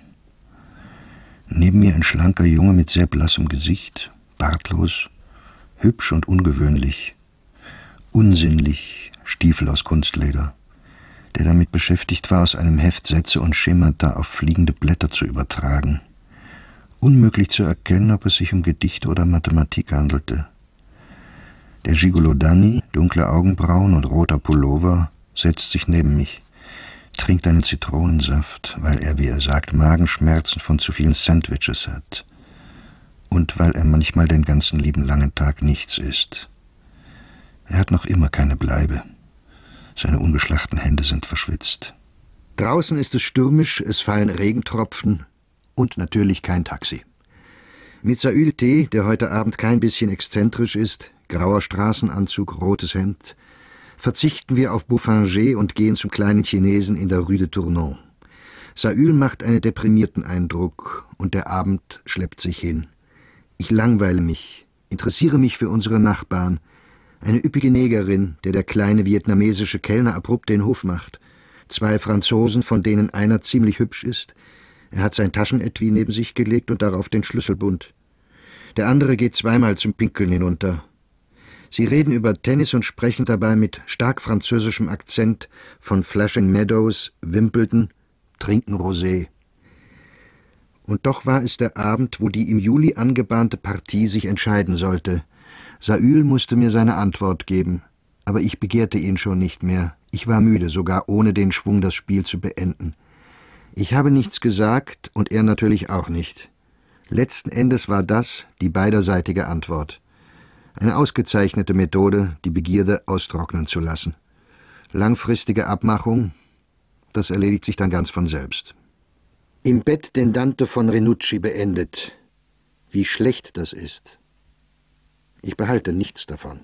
Neben mir ein schlanker Junge mit sehr blassem Gesicht, bartlos, hübsch und ungewöhnlich, unsinnlich, Stiefel aus Kunstleder, der damit beschäftigt war, aus einem Heft Sätze und Schemata auf fliegende Blätter zu übertragen. Unmöglich zu erkennen, ob es sich um Gedichte oder Mathematik handelte. Der Gigolo Danny, dunkle Augenbrauen und roter Pullover, setzt sich neben mich, trinkt einen Zitronensaft, weil er, wie er sagt, Magenschmerzen von zu vielen Sandwiches hat und weil er manchmal den ganzen lieben langen Tag nichts isst. Er hat noch immer keine Bleibe. Seine unbeschlachten Hände sind verschwitzt. Draußen ist es stürmisch, es fallen Regentropfen und natürlich kein Taxi. Mit Saül T., der heute Abend kein bisschen exzentrisch ist, grauer Straßenanzug, rotes Hemd, verzichten wir auf Bouffinger und gehen zum kleinen Chinesen in der Rue de Tournon. Saül macht einen deprimierten Eindruck und der Abend schleppt sich hin. Ich langweile mich, interessiere mich für unsere Nachbarn, eine üppige Negerin, der der kleine vietnamesische Kellner abrupt den Hof macht, zwei Franzosen, von denen einer ziemlich hübsch ist. Er hat sein Taschenetui neben sich gelegt und darauf den Schlüsselbund. Der andere geht zweimal zum Pinkeln hinunter. Sie reden über Tennis und sprechen dabei mit stark französischem Akzent von Flashing Meadows, Wimbledon, trinken Rosé. Und doch war es der Abend, wo die im Juli angebahnte Partie sich entscheiden sollte. Saül musste mir seine Antwort geben, aber ich begehrte ihn schon nicht mehr. Ich war müde, sogar ohne den Schwung das Spiel zu beenden. Ich habe nichts gesagt und er natürlich auch nicht. Letzten Endes war das die beiderseitige Antwort. Eine ausgezeichnete Methode, die Begierde austrocknen zu lassen. Langfristige Abmachung, das erledigt sich dann ganz von selbst. Im Bett den Dante von Renucci beendet. Wie schlecht das ist. Ich behalte nichts davon.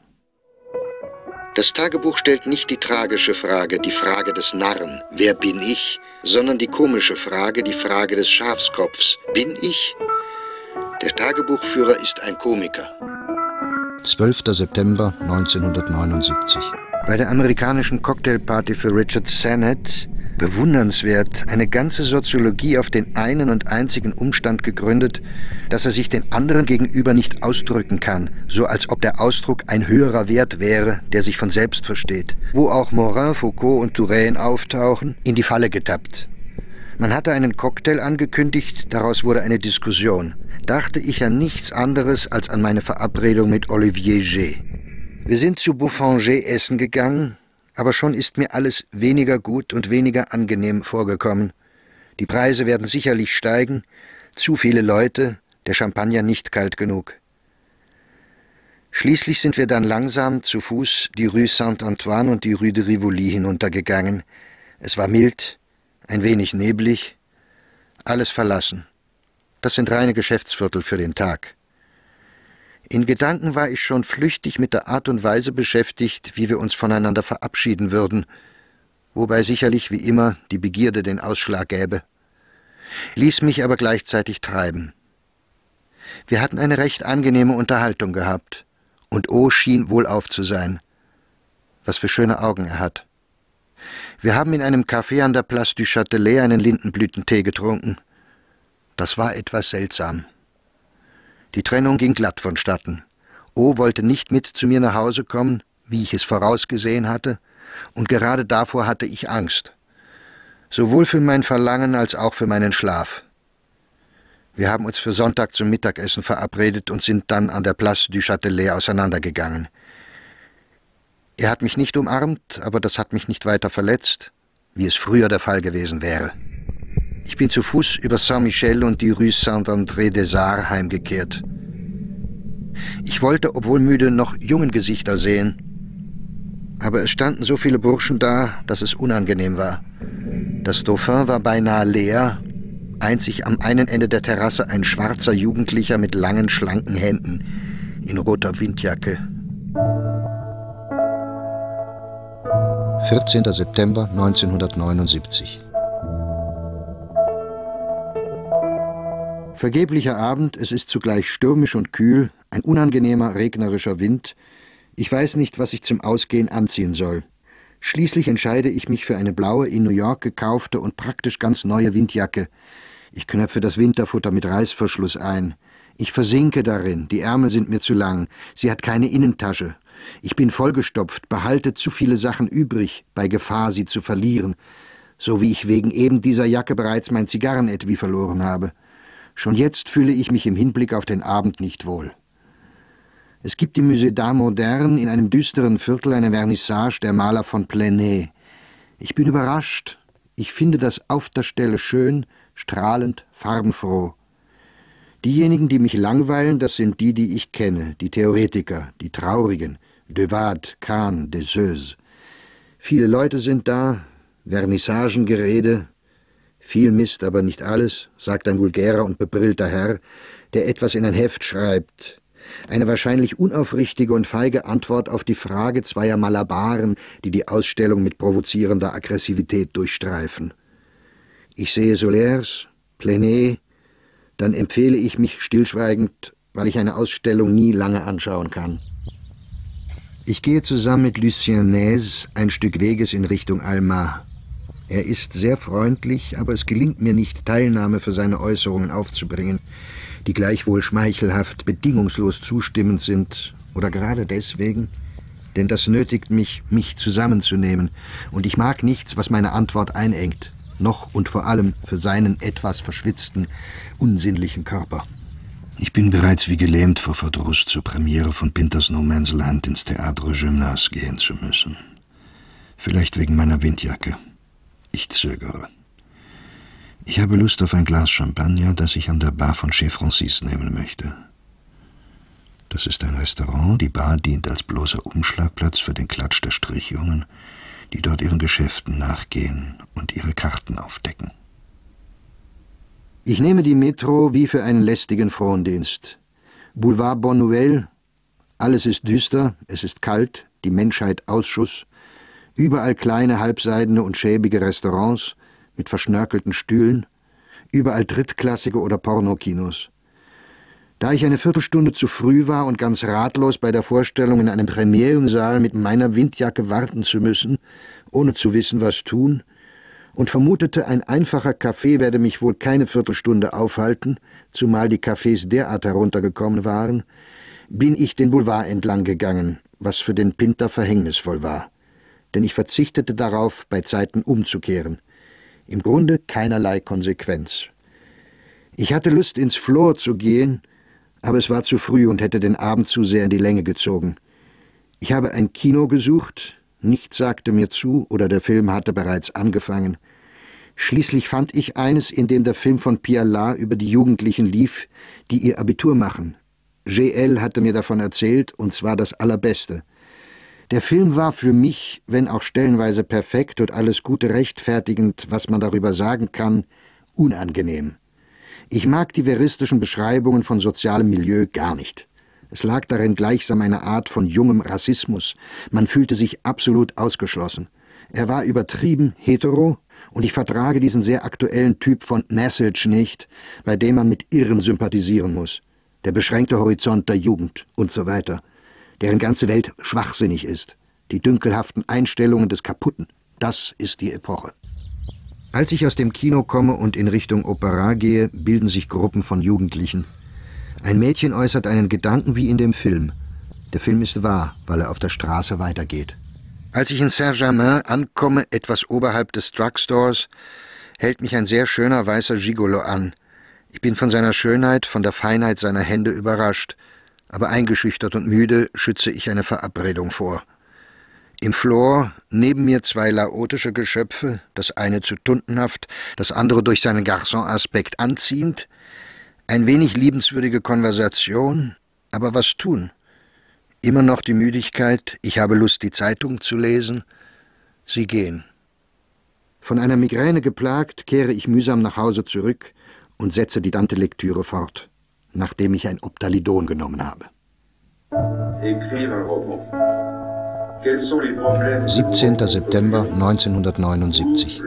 Das Tagebuch stellt nicht die tragische Frage, die Frage des Narren, wer bin ich, sondern die komische Frage, die Frage des Schafskopfs, bin ich? Der Tagebuchführer ist ein Komiker. zwölfter September neunzehnhundertneunundsiebzig. Bei der amerikanischen Cocktailparty für Richard Sennett, bewundernswert, eine ganze Soziologie auf den einen und einzigen Umstand gegründet, dass er sich den anderen gegenüber nicht ausdrücken kann, so als ob der Ausdruck ein höherer Wert wäre, der sich von selbst versteht. Wo auch Morin, Foucault und Touraine auftauchen, in die Falle getappt. Man hatte einen Cocktail angekündigt, daraus wurde eine Diskussion. Dachte ich an nichts anderes als an meine Verabredung mit Olivier G. Wir sind zu Bouffinger essen gegangen, aber schon ist mir alles weniger gut und weniger angenehm vorgekommen. Die Preise werden sicherlich steigen, zu viele Leute, der Champagner nicht kalt genug. Schließlich sind wir dann langsam zu Fuß die Rue Saint-Antoine und die Rue de Rivoli hinuntergegangen. Es war mild, ein wenig neblig, alles verlassen. Das sind reine Geschäftsviertel für den Tag. In Gedanken war ich schon flüchtig mit der Art und Weise beschäftigt, wie wir uns voneinander verabschieden würden, wobei sicherlich wie immer die Begierde den Ausschlag gäbe, ließ mich aber gleichzeitig treiben. Wir hatten eine recht angenehme Unterhaltung gehabt, und O schien wohlauf zu sein. Was für schöne Augen er hat. Wir haben in einem Café an der Place du Châtelet einen Lindenblütentee getrunken. Das war etwas seltsam. Die Trennung ging glatt vonstatten. O wollte nicht mit zu mir nach Hause kommen, wie ich es vorausgesehen hatte, und gerade davor hatte ich Angst. Sowohl für mein Verlangen als auch für meinen Schlaf. Wir haben uns für Sonntag zum Mittagessen verabredet und sind dann an der Place du Châtelet auseinandergegangen. Er hat mich nicht umarmt, aber das hat mich nicht weiter verletzt, wie es früher der Fall gewesen wäre. Ich bin zu Fuß über Saint-Michel und die Rue Saint-André-des-Arts heimgekehrt. Ich wollte, obwohl müde, noch jungen Gesichter sehen. Aber es standen so viele Burschen da, dass es unangenehm war. Das Dauphin war beinahe leer, einzig am einen Ende der Terrasse ein schwarzer Jugendlicher mit langen, schlanken Händen in roter Windjacke. vierzehnter September neunzehnhundertneunundsiebzig. Vergeblicher Abend, es ist zugleich stürmisch und kühl, ein unangenehmer, regnerischer Wind. Ich weiß nicht, was ich zum Ausgehen anziehen soll. Schließlich entscheide ich mich für eine blaue, in New York gekaufte und praktisch ganz neue Windjacke. Ich knöpfe das Winterfutter mit Reißverschluss ein. Ich versinke darin, die Ärmel sind mir zu lang, sie hat keine Innentasche. Ich bin vollgestopft, behalte zu viele Sachen übrig, bei Gefahr, sie zu verlieren, so wie ich wegen eben dieser Jacke bereits mein Zigarrenetui verloren habe. Schon jetzt fühle ich mich im Hinblick auf den Abend nicht wohl. Es gibt im Musée d'Art Moderne in einem düsteren Viertel eine Vernissage der Maler von Plenet. Ich bin überrascht. Ich finde das auf der Stelle schön, strahlend, farbenfroh. Diejenigen, die mich langweilen, das sind die, die ich kenne, die Theoretiker, die Traurigen, de Wade, Kahn, de Seuze. Viele Leute sind da, Vernissagengerede, viel Mist, aber nicht alles, sagt ein vulgärer und bebrillter Herr, der etwas in ein Heft schreibt. Eine wahrscheinlich unaufrichtige und feige Antwort auf die Frage zweier Malabaren, die die Ausstellung mit provozierender Aggressivität durchstreifen. Ich sehe Solers, Plenet, dann empfehle ich mich stillschweigend, weil ich eine Ausstellung nie lange anschauen kann. Ich gehe zusammen mit Lucien Nez ein Stück Weges in Richtung Alma. Er ist sehr freundlich, aber es gelingt mir nicht, Teilnahme für seine Äußerungen aufzubringen, die gleichwohl schmeichelhaft, bedingungslos zustimmend sind, oder gerade deswegen, denn das nötigt mich, mich zusammenzunehmen, und ich mag nichts, was meine Antwort einengt, noch und vor allem für seinen etwas verschwitzten, unsinnlichen Körper. Ich bin bereits wie gelähmt vor Verdruss, zur Premiere von Pinters No Man's Land ins Théâtre Gymnase gehen zu müssen. Vielleicht wegen meiner Windjacke. Ich zögere. Ich habe Lust auf ein Glas Champagner, das ich an der Bar von Chez Francis nehmen möchte. Das ist ein Restaurant, die Bar dient als bloßer Umschlagplatz für den Klatsch der Strichjungen, die dort ihren Geschäften nachgehen und ihre Karten aufdecken. Ich nehme die Metro wie für einen lästigen Frondienst. Boulevard Bonne-Nouvelle, alles ist düster, es ist kalt, die Menschheit Ausschuss, überall kleine, halbseidene und schäbige Restaurants mit verschnörkelten Stühlen, überall drittklassige oder Pornokinos. Da ich eine Viertelstunde zu früh war und ganz ratlos bei der Vorstellung in einem Premierensaal mit meiner Windjacke warten zu müssen, ohne zu wissen, was tun, und vermutete, ein einfacher Kaffee werde mich wohl keine Viertelstunde aufhalten, zumal die Cafés derart heruntergekommen waren, bin ich den Boulevard entlang gegangen, was für den Pinter verhängnisvoll war. Denn ich verzichtete darauf, bei Zeiten umzukehren. Im Grunde keinerlei Konsequenz. Ich hatte Lust, ins Flor zu gehen, aber es war zu früh und hätte den Abend zu sehr in die Länge gezogen. Ich habe ein Kino gesucht, nichts sagte mir zu oder der Film hatte bereits angefangen. Schließlich fand ich eines, in dem der Film von Pialat über die Jugendlichen lief, die ihr Abitur machen. G L hatte mir davon erzählt, und zwar das Allerbeste. Der Film war für mich, wenn auch stellenweise perfekt und alles Gute rechtfertigend, was man darüber sagen kann, unangenehm. Ich mag die veristischen Beschreibungen von sozialem Milieu gar nicht. Es lag darin gleichsam eine Art von jungem Rassismus. Man fühlte sich absolut ausgeschlossen. Er war übertrieben hetero, und ich vertrage diesen sehr aktuellen Typ von Message nicht, bei dem man mit Irren sympathisieren muss. Der beschränkte Horizont der Jugend und so weiter, deren ganze Welt schwachsinnig ist. Die dünkelhaften Einstellungen des Kaputten, das ist die Epoche. Als ich aus dem Kino komme und in Richtung Opera gehe, bilden sich Gruppen von Jugendlichen. Ein Mädchen äußert einen Gedanken wie in dem Film. Der Film ist wahr, weil er auf der Straße weitergeht. Als ich in Saint-Germain ankomme, etwas oberhalb des Drugstores, hält mich ein sehr schöner weißer Gigolo an. Ich bin von seiner Schönheit, von der Feinheit seiner Hände überrascht, aber eingeschüchtert und müde schütze ich eine Verabredung vor. Im Flor, neben mir zwei laotische Geschöpfe, das eine zu tuntenhaft, das andere durch seinen Garçon-Aspekt anziehend, ein wenig liebenswürdige Konversation, aber was tun? Immer noch die Müdigkeit, ich habe Lust, die Zeitung zu lesen. Sie gehen. Von einer Migräne geplagt, kehre ich mühsam nach Hause zurück und setze die Dante-Lektüre fort, nachdem ich ein Optalidon genommen habe. siebzehnter September neunzehnhundertneunundsiebzig.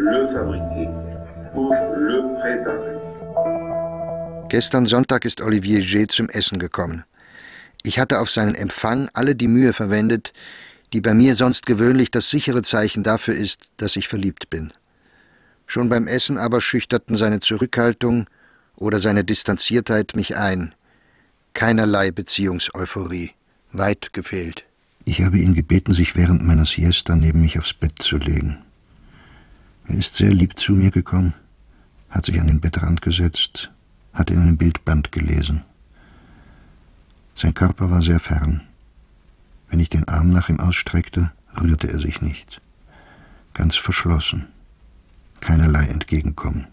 Gestern Sonntag ist Olivier G. zum Essen gekommen. Ich hatte auf seinen Empfang alle die Mühe verwendet, die bei mir sonst gewöhnlich das sichere Zeichen dafür ist, dass ich verliebt bin. Schon beim Essen aber schüchterten seine Zurückhaltung oder seine Distanziertheit mich ein. Keinerlei Beziehungseuphorie. Weit gefehlt. Ich habe ihn gebeten, sich während meiner Siesta neben mich aufs Bett zu legen. Er ist sehr lieb zu mir gekommen, hat sich an den Bettrand gesetzt, hat in einem Bildband gelesen. Sein Körper war sehr fern. Wenn ich den Arm nach ihm ausstreckte, rührte er sich nicht. Ganz verschlossen. Keinerlei Entgegenkommen.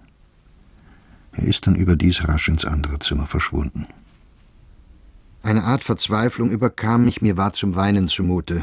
Er ist dann überdies rasch ins andere Zimmer verschwunden. Eine Art Verzweiflung überkam mich, mir war zum Weinen zumute.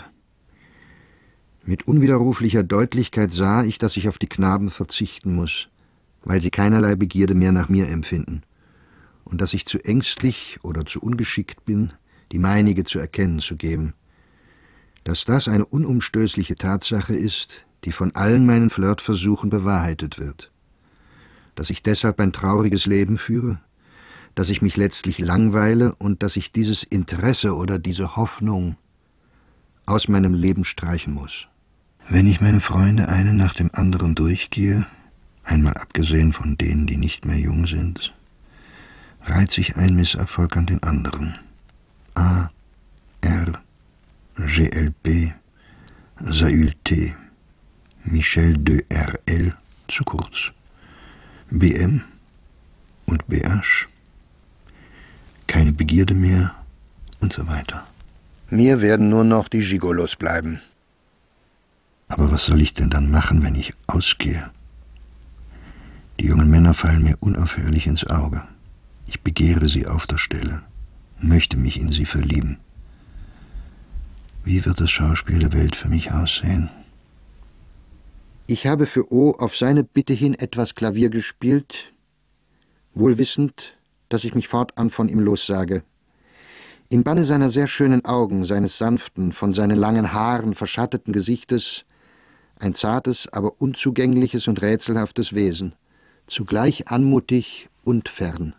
Mit unwiderruflicher Deutlichkeit sah ich, dass ich auf die Knaben verzichten muss, weil sie keinerlei Begierde mehr nach mir empfinden, und dass ich zu ängstlich oder zu ungeschickt bin, die meinige zu erkennen zu geben. Dass das eine unumstößliche Tatsache ist, die von allen meinen Flirtversuchen bewahrheitet wird. Dass ich deshalb ein trauriges Leben führe, dass ich mich letztlich langweile und dass ich dieses Interesse oder diese Hoffnung aus meinem Leben streichen muss. Wenn ich meine Freunde einen nach dem anderen durchgehe, einmal abgesehen von denen, die nicht mehr jung sind, reiht sich ein Misserfolg an den anderen. A, R, G L P, Saül T, Michel de R L, zu kurz, B M und B H, keine Begierde mehr und so weiter. Mir werden nur noch die Gigolos bleiben. Aber was soll ich denn dann machen, wenn ich ausgehe? Die jungen Männer fallen mir unaufhörlich ins Auge. Ich begehre sie auf der Stelle, möchte mich in sie verlieben. Wie wird das Schauspiel der Welt für mich aussehen? Ich habe für O auf seine Bitte hin etwas Klavier gespielt, wohl wissend, dass ich mich fortan von ihm lossage. Im Banne seiner sehr schönen Augen, seines sanften, von seinen langen Haaren verschatteten Gesichtes, ein zartes, aber unzugängliches und rätselhaftes Wesen, zugleich anmutig und fern.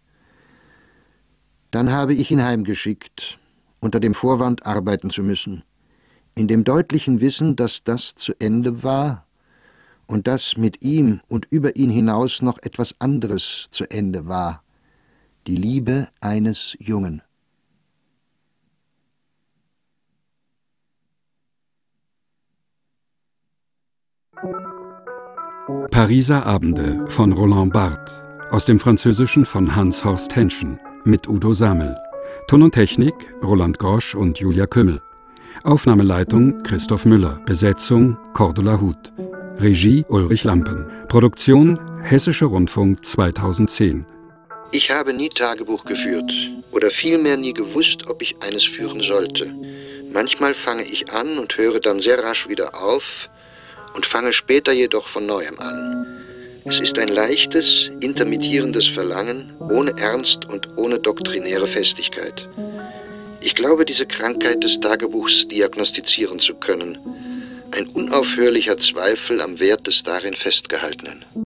Dann habe ich ihn heimgeschickt, unter dem Vorwand, arbeiten zu müssen, in dem deutlichen Wissen, dass das zu Ende war und dass mit ihm und über ihn hinaus noch etwas anderes zu Ende war, die Liebe eines Jungen. Pariser Abende von Roland Barthes, aus dem Französischen von Hans-Horst Henschen, mit Udo Samel. Ton und Technik Roland Grosch und Julia Kümmel. Aufnahmeleitung Christoph Müller. Besetzung Cordula Huth. Regie Ulrich Lampen. Produktion Hessischer Rundfunk zweitausendzehn. Ich habe nie Tagebuch geführt oder vielmehr nie gewusst, ob ich eines führen sollte. Manchmal fange ich an und höre dann sehr rasch wieder auf und fange später jedoch von Neuem an. Es ist ein leichtes, intermittierendes Verlangen, ohne Ernst und ohne doktrinäre Festigkeit. Ich glaube, diese Krankheit des Tagebuchs diagnostizieren zu können. Ein unaufhörlicher Zweifel am Wert des darin Festgehaltenen.